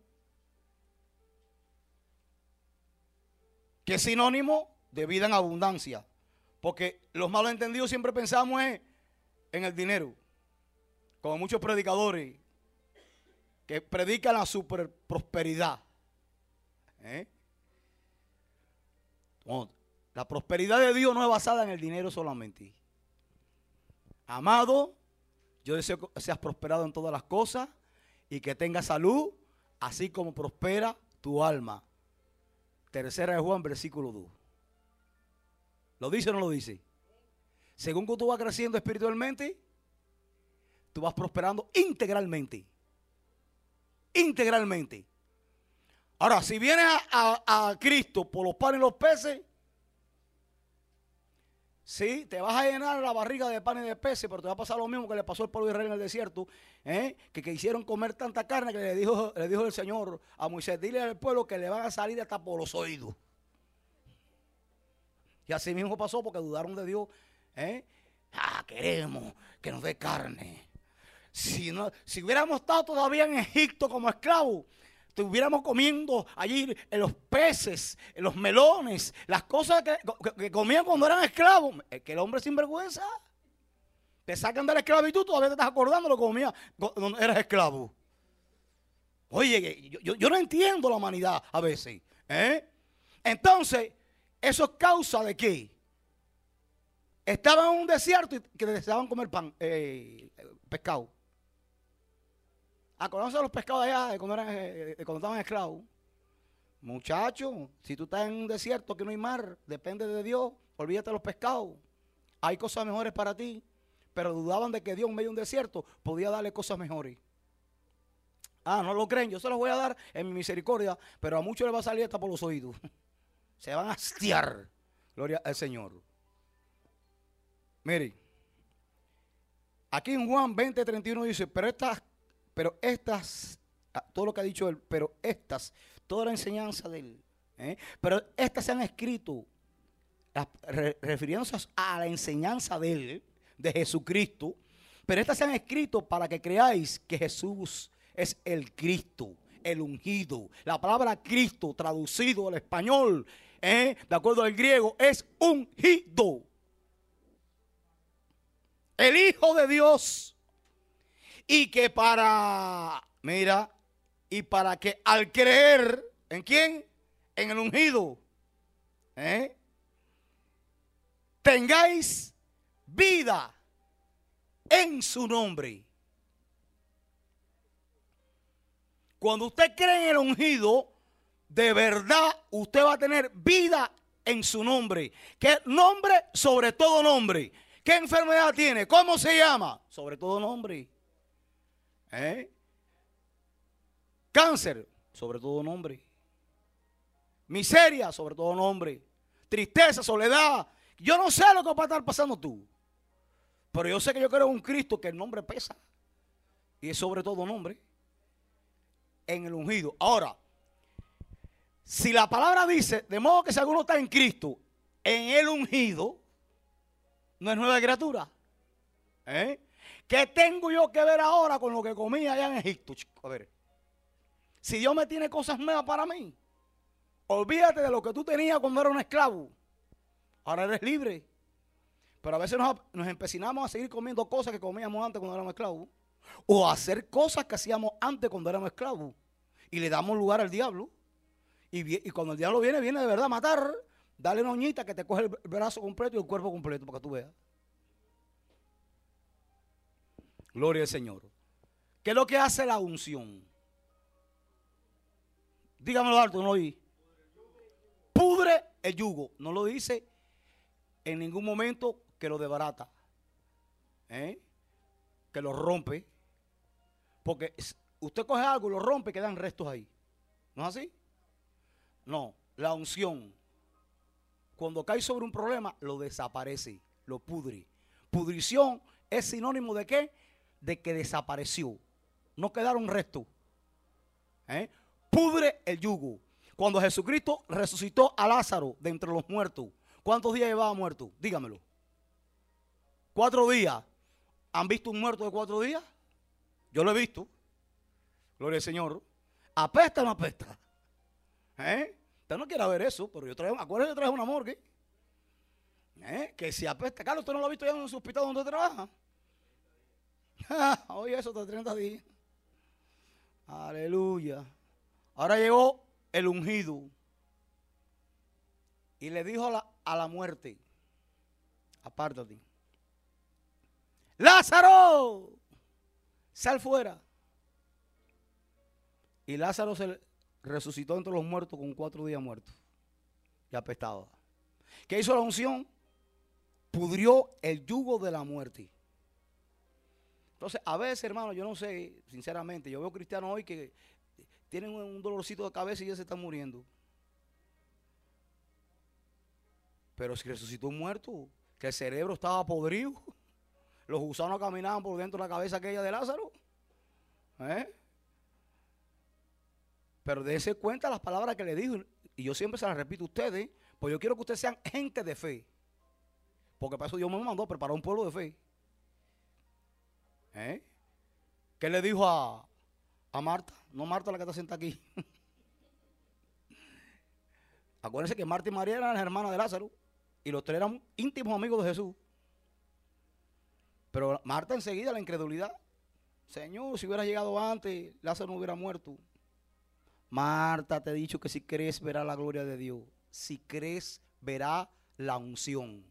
que es sinónimo de vida en abundancia. Porque los malos entendidos siempre pensamos en el dinero. Como muchos predicadores que predican la super prosperidad. ¿Eh? La prosperidad de Dios no es basada en el dinero solamente. Amado, yo deseo que seas prosperado en todas las cosas y que tengas salud, así como prospera tu alma. Tercera de Juan, versículo dos. ¿Lo dice o no lo dice? Según que tú vas creciendo espiritualmente, tú vas prosperando integralmente. Integralmente. Ahora, si vienes a, a, a Cristo por los panes y los peces, sí, te vas a llenar la barriga de pan y de peces, pero te va a pasar lo mismo que le pasó al pueblo de Israel en el desierto, ¿eh? que quisieron comer tanta carne que le dijo, le dijo el Señor a Moisés: dile al pueblo que le van a salir hasta por los oídos. Y así mismo pasó, porque dudaron de Dios. ¿eh? Ah, queremos que nos dé carne. Si, no, si hubiéramos estado todavía en Egipto como esclavos, estuviéramos comiendo allí en los peces, en los melones, las cosas que, que, que comían cuando eran esclavos. Es que el hombre es sinvergüenza. Te sacan de la esclavitud, todavía te estás acordando lo que comías cuando eras esclavo. Oye, yo, yo, yo no entiendo la humanidad a veces. ¿eh? Entonces, ¿eso es causa de qué? Estaban en un desierto y que deseaban comer pan, eh, pescado. ¿Conocen los pescados allá de cuando, eran, de cuando estaban esclavos? Muchachos, si tú estás en un desierto que no hay mar, depende de Dios, olvídate de los pescados. Hay cosas mejores para ti, pero dudaban de que Dios en medio de un desierto podía darle cosas mejores. Ah, no lo creen, yo se los voy a dar en mi misericordia, pero a muchos les va a salir hasta por los oídos. Se van a hastiar. Gloria al Señor. Mire, aquí en Juan veinte, treinta y uno dice: pero estas Pero estas, todo lo que ha dicho él, pero estas, toda la enseñanza de él, ¿eh? pero estas se han escrito, re, refiriéndose a la enseñanza de él, de Jesucristo, pero estas se han escrito para que creáis que Jesús es el Cristo, el ungido. La palabra Cristo, traducido al español, ¿eh? de acuerdo al griego, es ungido. El Hijo de Dios. Y que para, mira, y para que al creer, ¿en quién? En el ungido, ¿eh? tengáis vida en su nombre. Cuando usted cree en el ungido, de verdad usted va a tener vida en su nombre. ¿Qué nombre? Sobre todo nombre. ¿Qué enfermedad tiene? ¿Cómo se llama? Sobre todo nombre. ¿Eh? Cáncer, sobre todo nombre. Miseria, sobre todo nombre. Tristeza, soledad. Yo no sé lo que va a estar pasando tú, pero yo sé que yo creo en un Cristo que el nombre pesa y es sobre todo nombre, en el ungido. Ahora, si la palabra dice, de modo que si alguno está en Cristo, en el ungido, no es nueva criatura. ¿Eh? ¿Qué tengo yo que ver ahora con lo que comía allá en Egipto, chico? A ver, si Dios me tiene cosas nuevas para mí, olvídate de lo que tú tenías cuando eras un esclavo. Ahora eres libre. Pero a veces nos, nos empecinamos a seguir comiendo cosas que comíamos antes cuando éramos esclavos, o a hacer cosas que hacíamos antes cuando éramos esclavos, y le damos lugar al diablo. Y, y cuando el diablo viene, viene de verdad a matar. Dale una uñita que te coge el brazo completo y el cuerpo completo para que tú veas. Gloria al Señor. ¿Qué es lo que hace la unción? Dígamelo alto, no lo oí. Pudre el yugo. No lo dice en ningún momento que lo desbarata, ¿eh? que lo rompe. Porque usted coge algo y lo rompe y quedan restos ahí. ¿No es así? No, la unción cuando cae sobre un problema, lo desaparece, lo pudre. Pudrición es sinónimo de qué? De que desapareció. No quedaron restos. ¿Eh? Pudre el yugo. Cuando Jesucristo resucitó a Lázaro de entre los muertos, ¿cuántos días llevaba muerto? Dígamelo. Cuatro días. ¿Han visto un muerto de cuatro días? Yo lo he visto. Gloria al Señor. ¿Apesta o no apesta? ¿Eh? Usted no quiere ver eso, pero yo traigo, acuérdate, yo traigo una morgue. ¿Eh? Que si apesta. Carlos, ¿usted no lo ha visto ya en su hospital donde trabaja? Oye, eso de treinta días. Aleluya. Ahora llegó el ungido y le dijo a la, a la muerte: apártate. Lázaro, sal fuera. Y Lázaro se resucitó entre los muertos con cuatro días muerto y apestado. ¿Qué hizo la unción? Pudrió el yugo de la muerte. Entonces, a veces, hermano, yo no sé, sinceramente, yo veo cristianos hoy que tienen un dolorcito de cabeza y ya se están muriendo. Pero si resucitó un muerto, que el cerebro estaba podrido, los gusanos caminaban por dentro de la cabeza aquella de Lázaro. ¿Eh? Pero dése cuenta las palabras que le dijo, y yo siempre se las repito a ustedes, pues yo quiero que ustedes sean gente de fe. Porque para eso Dios me mandó a preparar un pueblo de fe. ¿Eh? ¿Qué le dijo a, a Marta? No Marta la que está sentada aquí. Acuérdense que Marta y María eran las hermanas de Lázaro y los tres eran íntimos amigos de Jesús. Pero Marta enseguida, la incredulidad: Señor, si hubiera llegado antes, Lázaro no hubiera muerto. Marta, te he dicho que si crees verá la gloria de Dios. Si crees verá la unción.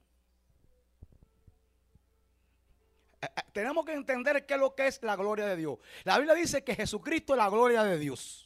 Eh, eh, tenemos que entender qué es lo que es la gloria de Dios. La Biblia dice que Jesucristo es la gloria de Dios.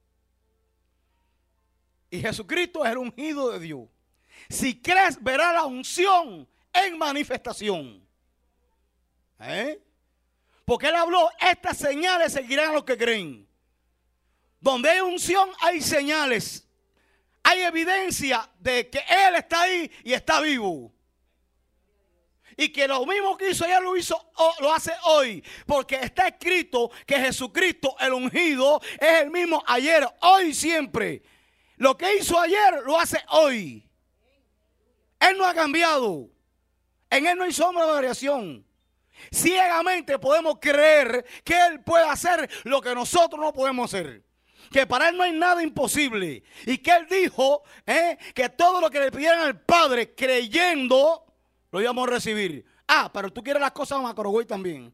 Y Jesucristo es el ungido de Dios. Si crees verá la unción en manifestación. ¿Eh? Porque Él habló: estas señales seguirán a los que creen. Donde hay unción hay señales. Hay evidencia de que Él está ahí y está vivo. Y que lo mismo que hizo ayer lo hizo, lo hace hoy. Porque está escrito que Jesucristo, el ungido, es el mismo ayer, hoy y siempre. Lo que hizo ayer lo hace hoy. Él no ha cambiado. En Él no hay sombra de variación. Ciegamente podemos creer que Él puede hacer lo que nosotros no podemos hacer. Que para Él no hay nada imposible. Y que Él dijo eh, que todo lo que le pidieran al Padre creyendo, lo íbamos a recibir. Ah, pero tú quieres las cosas macrogüey también.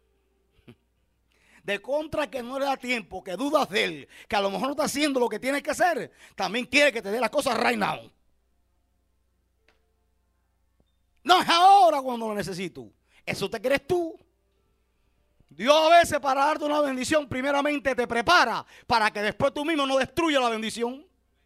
De contra que no le da tiempo, que dudas de Él, que a lo mejor no está haciendo lo que tienes que hacer, también quiere que te dé las cosas right now. No es ahora cuando lo necesito. Eso te crees tú. Dios a veces, para darte una bendición, primeramente te prepara para que después tú mismo no destruyas la bendición.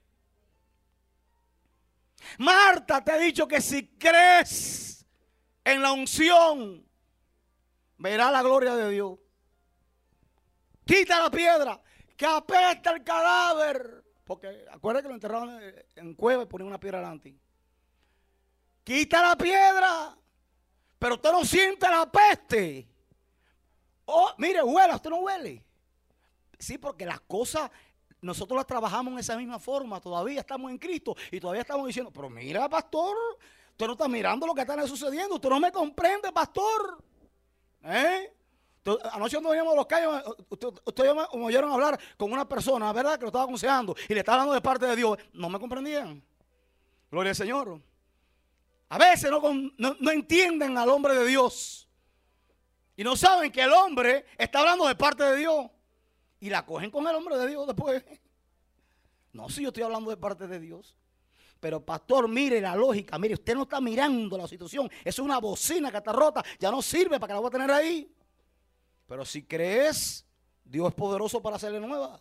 Marta te ha dicho que si crees en la unción, verás la gloria de Dios. Quita la piedra, que apesta el cadáver. Porque acuérdate que lo enterraban en cueva y ponían una piedra delante. Quita la piedra, pero usted no siente la peste. Oh, mire, huela, usted no huele. Sí, porque las cosas nosotros las trabajamos en esa misma forma. Todavía estamos en Cristo y todavía estamos diciendo: pero mira, pastor, usted no está mirando lo que está sucediendo. Usted no me comprende, pastor. ¿Eh? Anoche cuando veníamos de los calles, ustedes usted me oyeron hablar con una persona, ¿verdad?, que lo estaba aconsejando y le estaba hablando de parte de Dios. No me comprendían. Gloria al Señor. A veces no, no, no entienden al hombre de Dios y no saben que el hombre está hablando de parte de Dios y la cogen con el hombre de Dios después. No, si yo estoy hablando de parte de Dios. Pero pastor, mire la lógica, mire, usted no está mirando la situación. Es una bocina que está rota, ya no sirve para que la voy a tener ahí. Pero si crees, Dios es poderoso para hacerle nueva.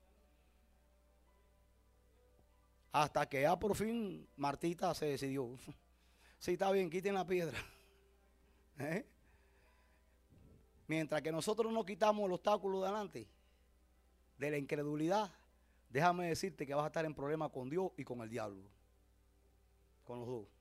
Hasta que ya por fin Martita se decidió. Sí, está bien, quiten la piedra. ¿Eh? Mientras que nosotros no quitamos el obstáculo delante de la incredulidad, déjame decirte que vas a estar en problemas con Dios y con el diablo. con los dos.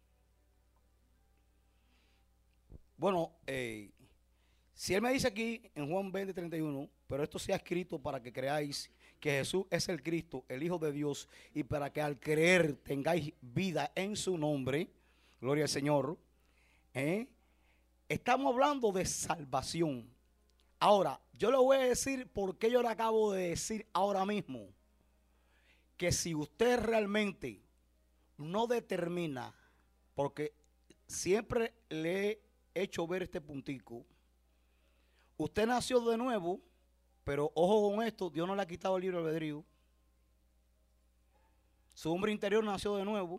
Bueno, eh, si él me dice aquí en Juan veinte, treinta y uno, pero esto sea escrito para que creáis que Jesús es el Cristo, el Hijo de Dios, y para que al creer tengáis vida en su nombre, gloria al Señor, ¿eh? Estamos hablando de salvación. Ahora, yo le voy a decir por qué yo le acabo de decir ahora mismo, que si usted realmente no determina, porque siempre le he hecho ver este puntico, usted nació de nuevo, pero ojo con esto, Dios no le ha quitado el libre albedrío. Su hombre interior nació de nuevo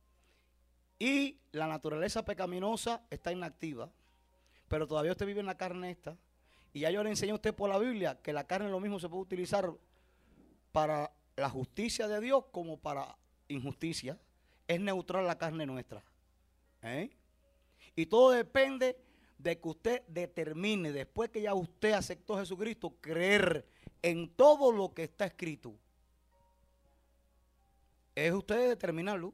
y la naturaleza pecaminosa está inactiva, pero todavía usted vive en la carne esta. Y ya yo le enseñé a usted por la Biblia que la carne lo mismo se puede utilizar para la justicia de Dios como para injusticia. Es neutral la carne nuestra. ¿Eh? Y todo depende de que usted determine, después que ya usted aceptó a Jesucristo, creer en todo lo que está escrito. Es usted determinarlo.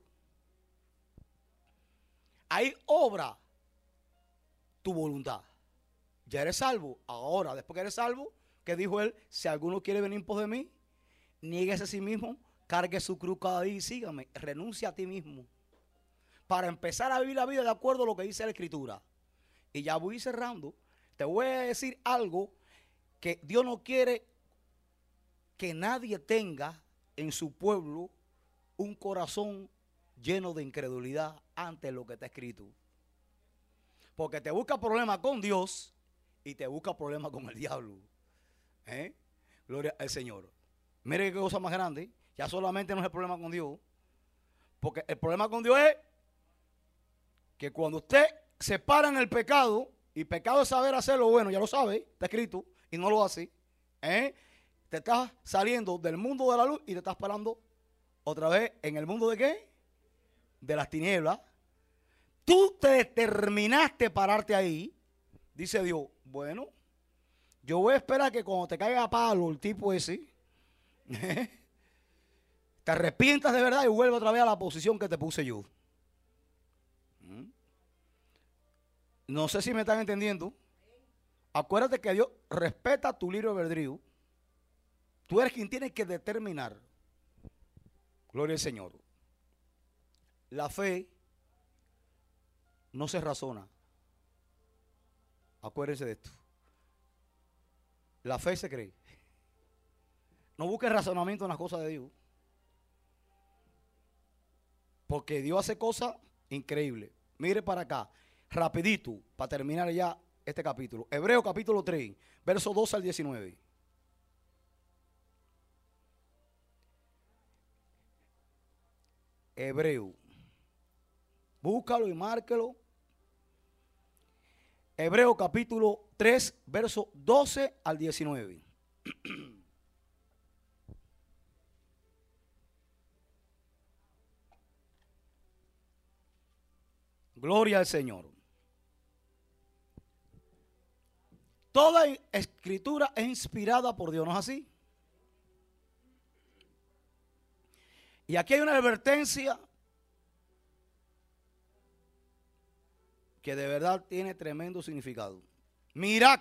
Ahí obra tu voluntad. Ya eres salvo. Ahora, después que eres salvo, ¿qué dijo él? Si alguno quiere venir en pos de mí, niéguese a sí mismo, cargue su cruz cada día y sígame. Renuncia a ti mismo. Para empezar a vivir la vida de acuerdo a lo que dice la Escritura. Y ya voy cerrando. Te voy a decir algo que Dios no quiere que nadie tenga en su pueblo un corazón lleno de incredulidad ante lo que está escrito. Porque te busca problemas con Dios y te busca problemas con el diablo. ¿Eh? Gloria al Señor. Mire qué cosa más grande. Ya solamente no es el problema con Dios. Porque el problema con Dios es que cuando usted se para en el pecado, y pecado es saber hacer lo bueno, ya lo sabe, está escrito, y no lo hace, ¿eh? Te estás saliendo del mundo de la luz y te estás parando otra vez en el mundo de ¿qué? De las tinieblas. Tú te determinaste pararte ahí, dice Dios, bueno, yo voy a esperar que cuando te caiga a palo el tipo ese, ¿eh? te arrepientas de verdad y vuelve otra vez a la posición que te puse yo. ¿Mm? No sé si me están entendiendo. Acuérdate que Dios respeta tu libre albedrío. Tú eres quien tiene que determinar. Gloria al Señor. La fe no se razona. Acuérdense de esto. La fe se cree. No busques razonamiento en las cosas de Dios. Porque Dios hace cosas increíbles. Mire para acá. Rapidito, para terminar ya este capítulo. Hebreo capítulo tres, verso doce al diecinueve. Hebreo. Búscalo y márquelo. Hebreo capítulo tres, verso doce al diecinueve. Gloria al Señor. Toda escritura es inspirada por Dios, ¿no es así? Y aquí hay una advertencia que de verdad tiene tremendo significado. Mirad.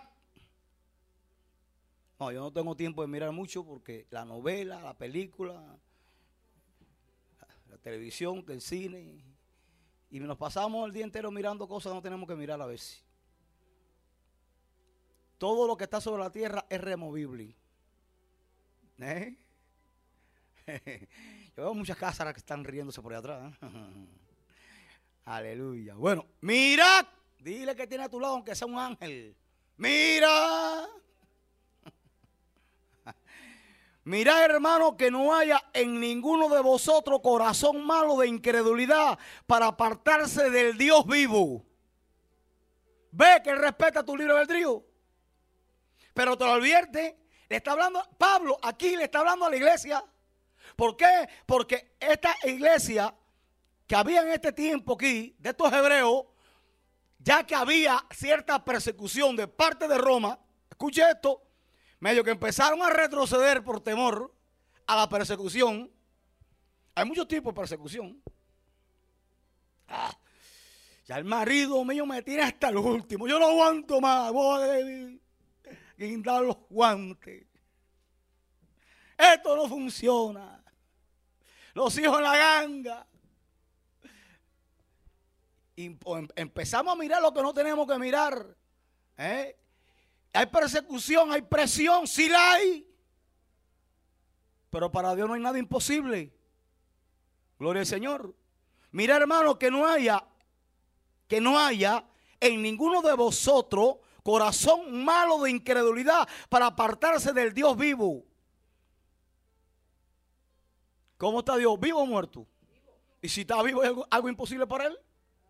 No, yo no tengo tiempo de mirar mucho porque la novela, la película, la televisión, el cine, y nos pasamos el día entero mirando cosas que no tenemos que mirar a veces. Todo lo que está sobre la tierra es removible. ¿Eh? Yo veo muchas casas que están riéndose por ahí atrás. ¿eh? Aleluya. Bueno, mira, dile que tiene a tu lado aunque sea un ángel. Mira. Mirad, hermano, que no haya en ninguno de vosotros corazón malo de incredulidad para apartarse del Dios vivo. Ve que él respeta tu libre albedrío. Pero te lo advierte, le está hablando, Pablo aquí le está hablando a la iglesia. ¿Por qué? Porque esta iglesia que había en este tiempo aquí, de estos hebreos, ya que había cierta persecución de parte de Roma, escuche esto, medio que empezaron a retroceder por temor a la persecución. Hay muchos tipos de persecución. Ah, ya el marido mío me tiene hasta el último. Yo no aguanto más. Voy a guindar los guantes. Esto no funciona. Los hijos en la ganga. Y empezamos a mirar lo que no tenemos que mirar. ¿Eh? Hay persecución, hay presión, sí la hay. Pero para Dios no hay nada imposible. Gloria al Señor. Mira, hermano, que no haya, que no haya en ninguno de vosotros corazón malo de incredulidad para apartarse del Dios vivo. ¿Cómo está Dios? ¿Vivo o muerto? Y si está vivo, ¿es algo, algo imposible para él?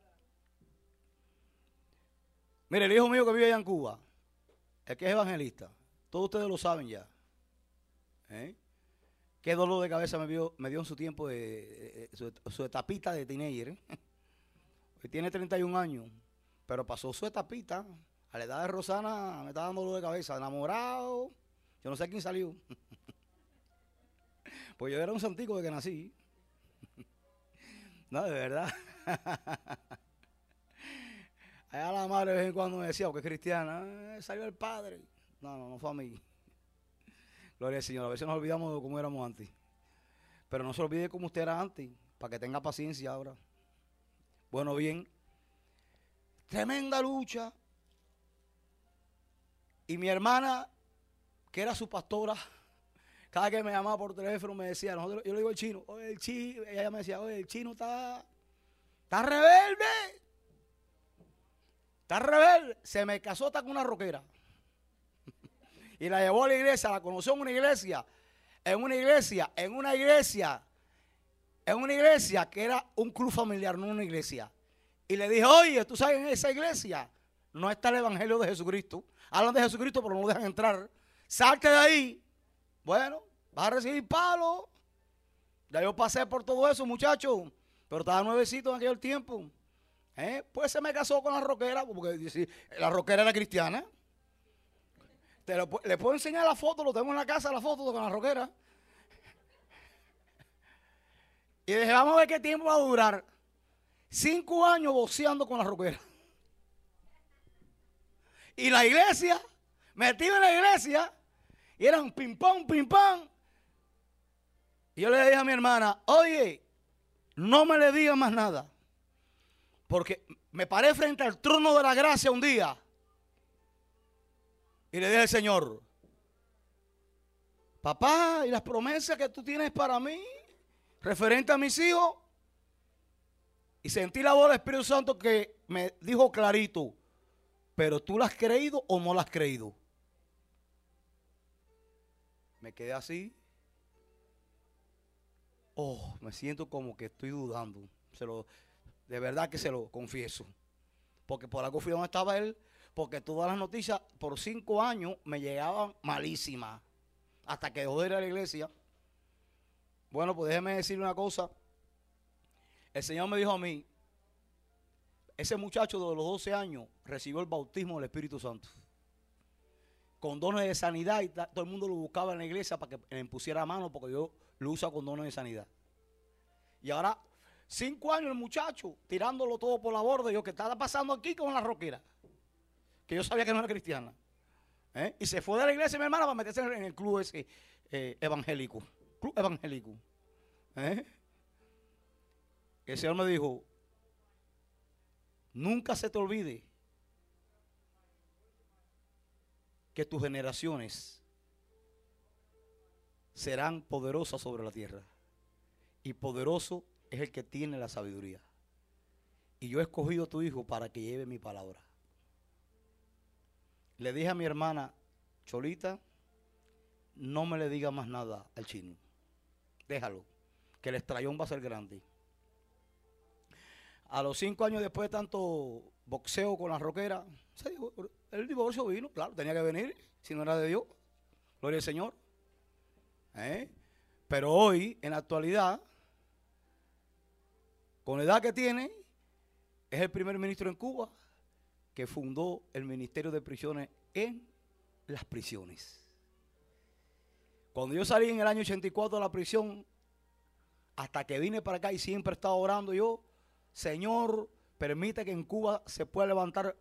Mire, el hijo mío que vive allá en Cuba, el que es evangelista, todos ustedes lo saben ya. ¿Eh? Qué dolor de cabeza me dio, me dio en su tiempo, de, de, de, su, su etapita de teenager. ¿Eh? Hoy tiene treinta y un años, pero pasó su etapita. A la edad de Rosana me estaba dando dolor de cabeza, enamorado. Yo no sé quién salió. Pues yo era un santico de que nací. No, de verdad. Allá la madre de vez en cuando me decía, porque es cristiana, eh, salió el padre. No, no, no fue a mí. Gloria al Señor. A veces nos olvidamos de cómo éramos antes. Pero no se olvide cómo usted era antes, para que tenga paciencia ahora. Bueno, bien. Tremenda lucha. Y mi hermana, que era su pastora, cada que me llamaba por teléfono me decía, nosotros, yo le digo al chino, oye, el chino, ella me decía, oye, el chino está, está rebelde. Está rebelde. Se me casó hasta con una roquera. Y la llevó a la iglesia, la conoció en una iglesia, en una iglesia, en una iglesia, en una iglesia que era un club familiar, no una iglesia. Y le dije, oye, tú sabes, en esa iglesia no está el evangelio de Jesucristo. Hablan de Jesucristo, pero no lo dejan entrar. Salte de ahí. Bueno, vas a recibir palo. Ya yo pasé por todo eso, muchacho. Pero estaba nuevecito en aquel tiempo. ¿Eh? Pues se me casó con la roquera, porque si, la roquera era cristiana. Te lo, le puedo enseñar la foto, lo tengo en la casa, la foto con la roquera. Y dije, vamos a ver qué tiempo va a durar. Cinco años boceando con la roquera. Y la iglesia, metido en la iglesia, y eran pim pam, pim pam. Y yo le dije a mi hermana, oye, no me le digas más nada. Porque me paré frente al trono de la gracia un día. Y le dije al Señor, papá, ¿y las promesas que tú tienes para mí, referente a mis hijos? Y sentí la voz del Espíritu Santo que me dijo clarito, ¿pero tú las has creído o no las has creído? Me quedé así. Oh, me siento como que estoy dudando. Se lo, de verdad que se lo confieso. Porque por algo fui donde estaba él. Porque todas las noticias por cinco años me llegaban malísimas. Hasta que dejó de ir a la iglesia. Bueno, pues déjeme decirle una cosa. El Señor me dijo a mí, ese muchacho de los doce años recibió el bautismo del Espíritu Santo. Con dones de sanidad y ta, todo el mundo lo buscaba en la iglesia para que le impusiera mano porque yo lo uso con dones de sanidad. Y ahora, cinco años el muchacho tirándolo todo por la borda. Y yo, ¿qué está pasando aquí con la roquera? Que yo sabía que no era cristiana. ¿Eh? Y se fue de la iglesia mi hermana para meterse en el club ese eh, evangélico. Club evangélico. ¿Eh? El Señor me dijo, nunca se te olvide que tus generaciones serán poderosas sobre la tierra. Y poderoso es el que tiene la sabiduría. Y yo he escogido a tu hijo para que lleve mi palabra. Le dije a mi hermana, Cholita, no me le diga más nada al chino. Déjalo, que el estrellón va a ser grande. A los cinco años después de tanto boxeo con la roquera, el divorcio vino, claro, tenía que venir, si no era de Dios. Gloria al Señor. ¿Eh? Pero hoy, en la actualidad, con la edad que tiene, es el primer ministro en Cuba que fundó el Ministerio de Prisiones en las prisiones. Cuando yo salí en el año ochenta y cuatro de la prisión, hasta que vine para acá y siempre he estado orando yo, Señor, permite que en Cuba se pueda levantar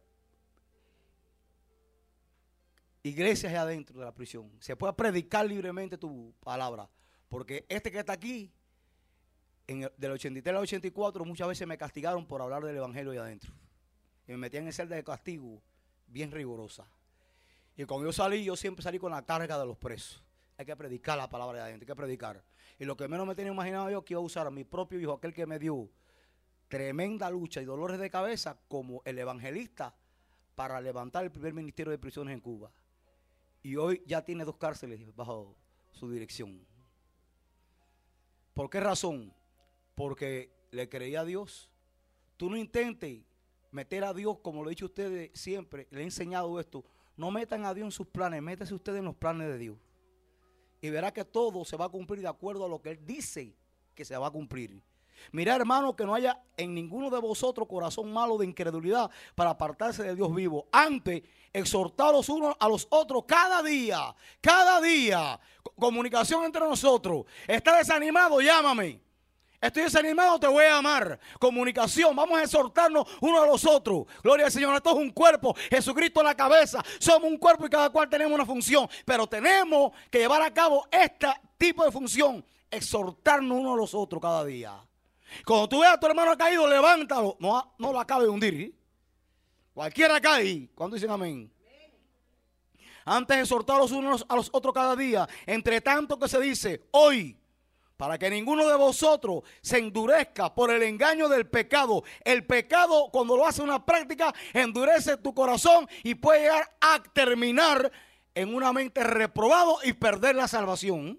iglesias allá adentro de la prisión. Se pueda predicar libremente tu palabra. Porque este que está aquí, en el, del ochenta y tres al ochenta y cuatro, muchas veces me castigaron por hablar del evangelio allá adentro. Y me metían en celda de castigo bien rigurosa. Y cuando yo salí, yo siempre salí con la carga de los presos. Hay que predicar la palabra de adentro, hay que predicar. Y lo que menos me tenía imaginado yo, que iba a usar a mi propio hijo, aquel que me dio tremenda lucha y dolores de cabeza, como el evangelista para levantar el primer ministerio de prisiones en Cuba. Y hoy ya tiene dos cárceles bajo su dirección. ¿Por qué razón? Porque le creía a Dios. Tú no intentes meter a Dios, como lo he dicho a ustedes siempre, le he enseñado esto. No metan a Dios en sus planes, métese ustedes en los planes de Dios. Y verá que todo se va a cumplir de acuerdo a lo que Él dice que se va a cumplir. Mira, hermano, que no haya en ninguno de vosotros corazón malo de incredulidad para apartarse de Dios vivo. Antes, exhortar los unos a los otros cada día, cada día. Comunicación entre nosotros. ¿Estás desanimado? Llámame. Estoy desanimado, te voy a amar. Comunicación, vamos a exhortarnos unos a los otros. Gloria al Señor, esto es un cuerpo, Jesucristo en la cabeza. Somos un cuerpo y cada cual tenemos una función. Pero tenemos que llevar a cabo este tipo de función. Exhortarnos unos a los otros cada día. Cuando tú veas a tu hermano caído, levántalo. No, no lo acabe de hundir. ¿eh? Cualquiera cae. ¿Cuándo dicen amén? Antes de exhortar los unos a los otros cada día. Entre tanto que se dice, hoy, para que ninguno de vosotros se endurezca por el engaño del pecado. El pecado, cuando lo hace una práctica, endurece tu corazón y puede llegar a terminar en una mente reprobado y perder la salvación.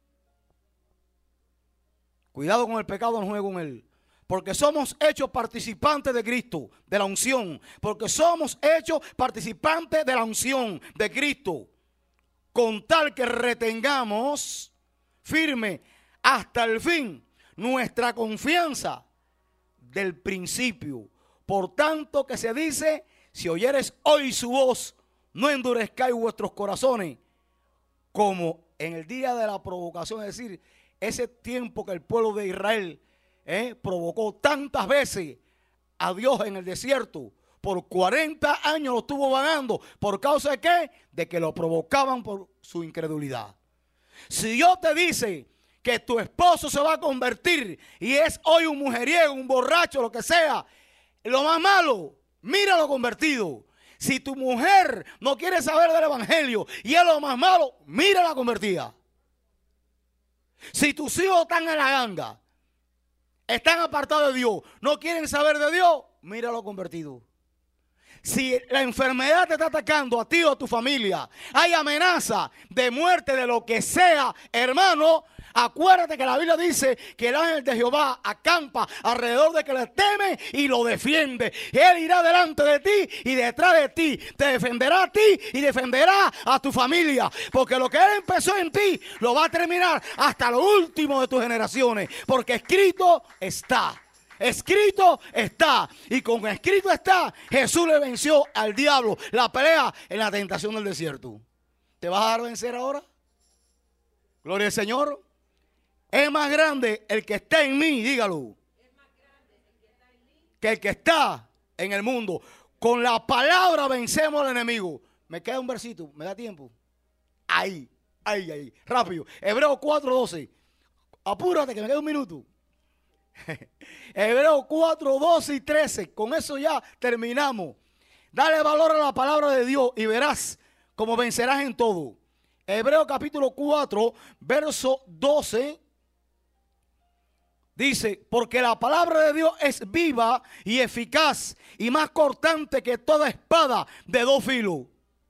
Cuidado con el pecado, no juegue con él. Porque somos hechos participantes de Cristo, de la unción. Porque somos hechos participantes de la unción de Cristo. Con tal que retengamos firme hasta el fin nuestra confianza del principio. Por tanto que se dice, si oyeres hoy su voz, no endurezcáis vuestros corazones, como en el día de la provocación, es decir, ese tiempo que el pueblo de Israel eh, provocó tantas veces a Dios en el desierto. Por cuarenta años lo estuvo vagando. ¿Por causa de qué? De que lo provocaban por su incredulidad. Si Dios te dice que tu esposo se va a convertir y es hoy un mujeriego, un borracho, lo que sea, lo más malo, míralo convertido. Si tu mujer no quiere saber del evangelio y es lo más malo, mírala convertida. Si tus hijos están en la ganga, están apartados de Dios, no quieren saber de Dios, míralo convertido. Si la enfermedad te está atacando a ti o a tu familia, hay amenaza de muerte, de lo que sea, hermano, acuérdate que la Biblia dice que el ángel de Jehová acampa alrededor de que le teme y lo defiende. Él irá delante de ti y detrás de ti. Te defenderá a ti y defenderá a tu familia. Porque lo que Él empezó en ti lo va a terminar hasta lo último de tus generaciones. Porque escrito está. Escrito está. Y con escrito está, Jesús le venció al diablo la pelea en la tentación del desierto. ¿Te vas a dar vencer ahora? Gloria al Señor. Es más grande el que está en mí, dígalo, es más grande el que está en mí que el que está en el mundo. Con la palabra vencemos al enemigo. Me queda un versito, ¿me da tiempo? Ahí, ahí, ahí, rápido. Hebreos cuatro doce. Apúrate que me queda un minuto. Hebreos cuatro, doce y trece. Con eso ya terminamos. Dale valor a la palabra de Dios y verás cómo vencerás en todo. Hebreos capítulo cuatro, verso doce. Dice, porque la palabra de Dios es viva y eficaz y más cortante que toda espada de dos filos.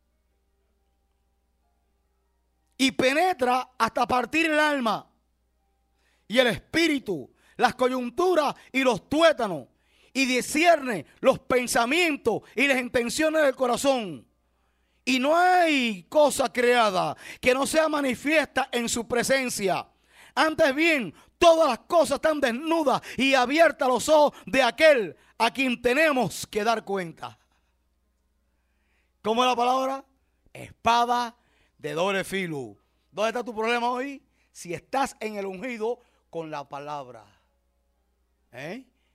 Y penetra hasta partir el alma y el espíritu, las coyunturas y los tuétanos, y discierne los pensamientos y las intenciones del corazón. Y no hay cosa creada que no sea manifiesta en su presencia. Antes bien, todas las cosas están desnudas y abiertas a los ojos de aquel a quien tenemos que dar cuenta. ¿Cómo es la palabra? Espada de doble filo. ¿Dónde está tu problema hoy? Si estás en el ungido con la palabra. ¿Eh?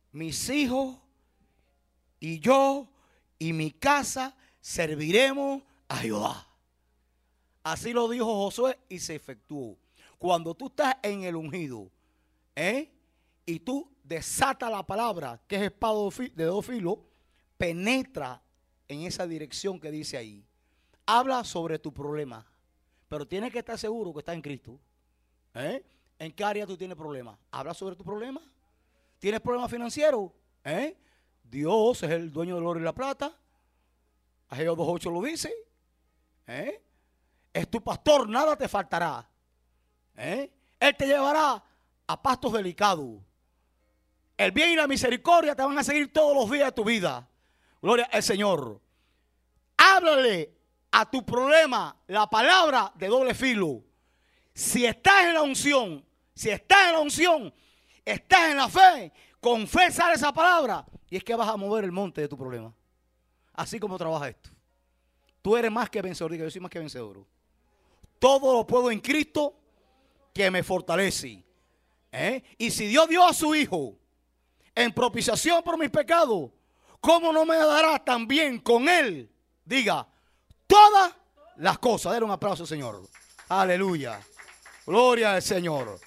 mis hijos y yo y mi casa serviremos a Jehová. Así lo dijo Josué y se efectuó. Cuando tú estás en el ungido, ¿eh? y tú desatas la palabra, que es espada de dos filos, penetra en esa dirección que dice ahí. Habla sobre tu problema, pero tienes que estar seguro que estás en Cristo. ¿Eh? ¿En qué área tú tienes problemas? Habla sobre tu problema. ¿Tienes problemas financieros? ¿Eh? Dios es el dueño del oro y la plata. Ageo dos ocho lo dice. ¿Eh? Es tu pastor, nada te faltará. ¿Eh? Él te llevará a pastos delicados. El bien y la misericordia te van a seguir todos los días de tu vida. Gloria al Señor. Háblale a tu problema la palabra de doble filo. Si estás en la unción, si estás en la unción, estás en la fe, confesa esa palabra y es que vas a mover el monte de tu problema. Así como trabaja esto. Tú eres más que vencedor. Diga, yo soy más que vencedor. Todo lo puedo en Cristo que me fortalece. ¿Eh? Y si Dios dio a su Hijo en propiciación por mis pecados, ¿cómo no me dará también con Él? Diga, todas las cosas. Denle un aplauso, Señor. Aleluya. Gloria al Señor.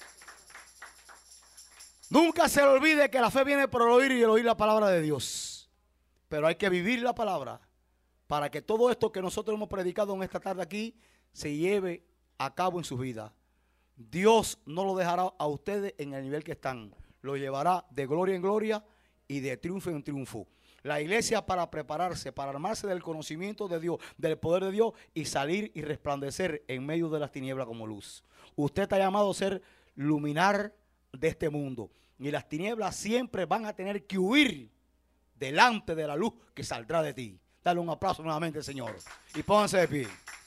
Nunca se le olvide que la fe viene por el oír y el oír la palabra de Dios. Pero hay que vivir la palabra para que todo esto que nosotros hemos predicado en esta tarde aquí se lleve a cabo en su vida. Dios no lo dejará a ustedes en el nivel que están. Lo llevará de gloria en gloria y de triunfo en triunfo. La iglesia, para prepararse, para armarse del conocimiento de Dios, del poder de Dios y salir y resplandecer en medio de las tinieblas como luz. Usted está llamado a ser luminar de este mundo. Y las tinieblas siempre van a tener que huir delante de la luz que saldrá de ti. Dale un aplauso nuevamente, Señor. Y pónganse de pie.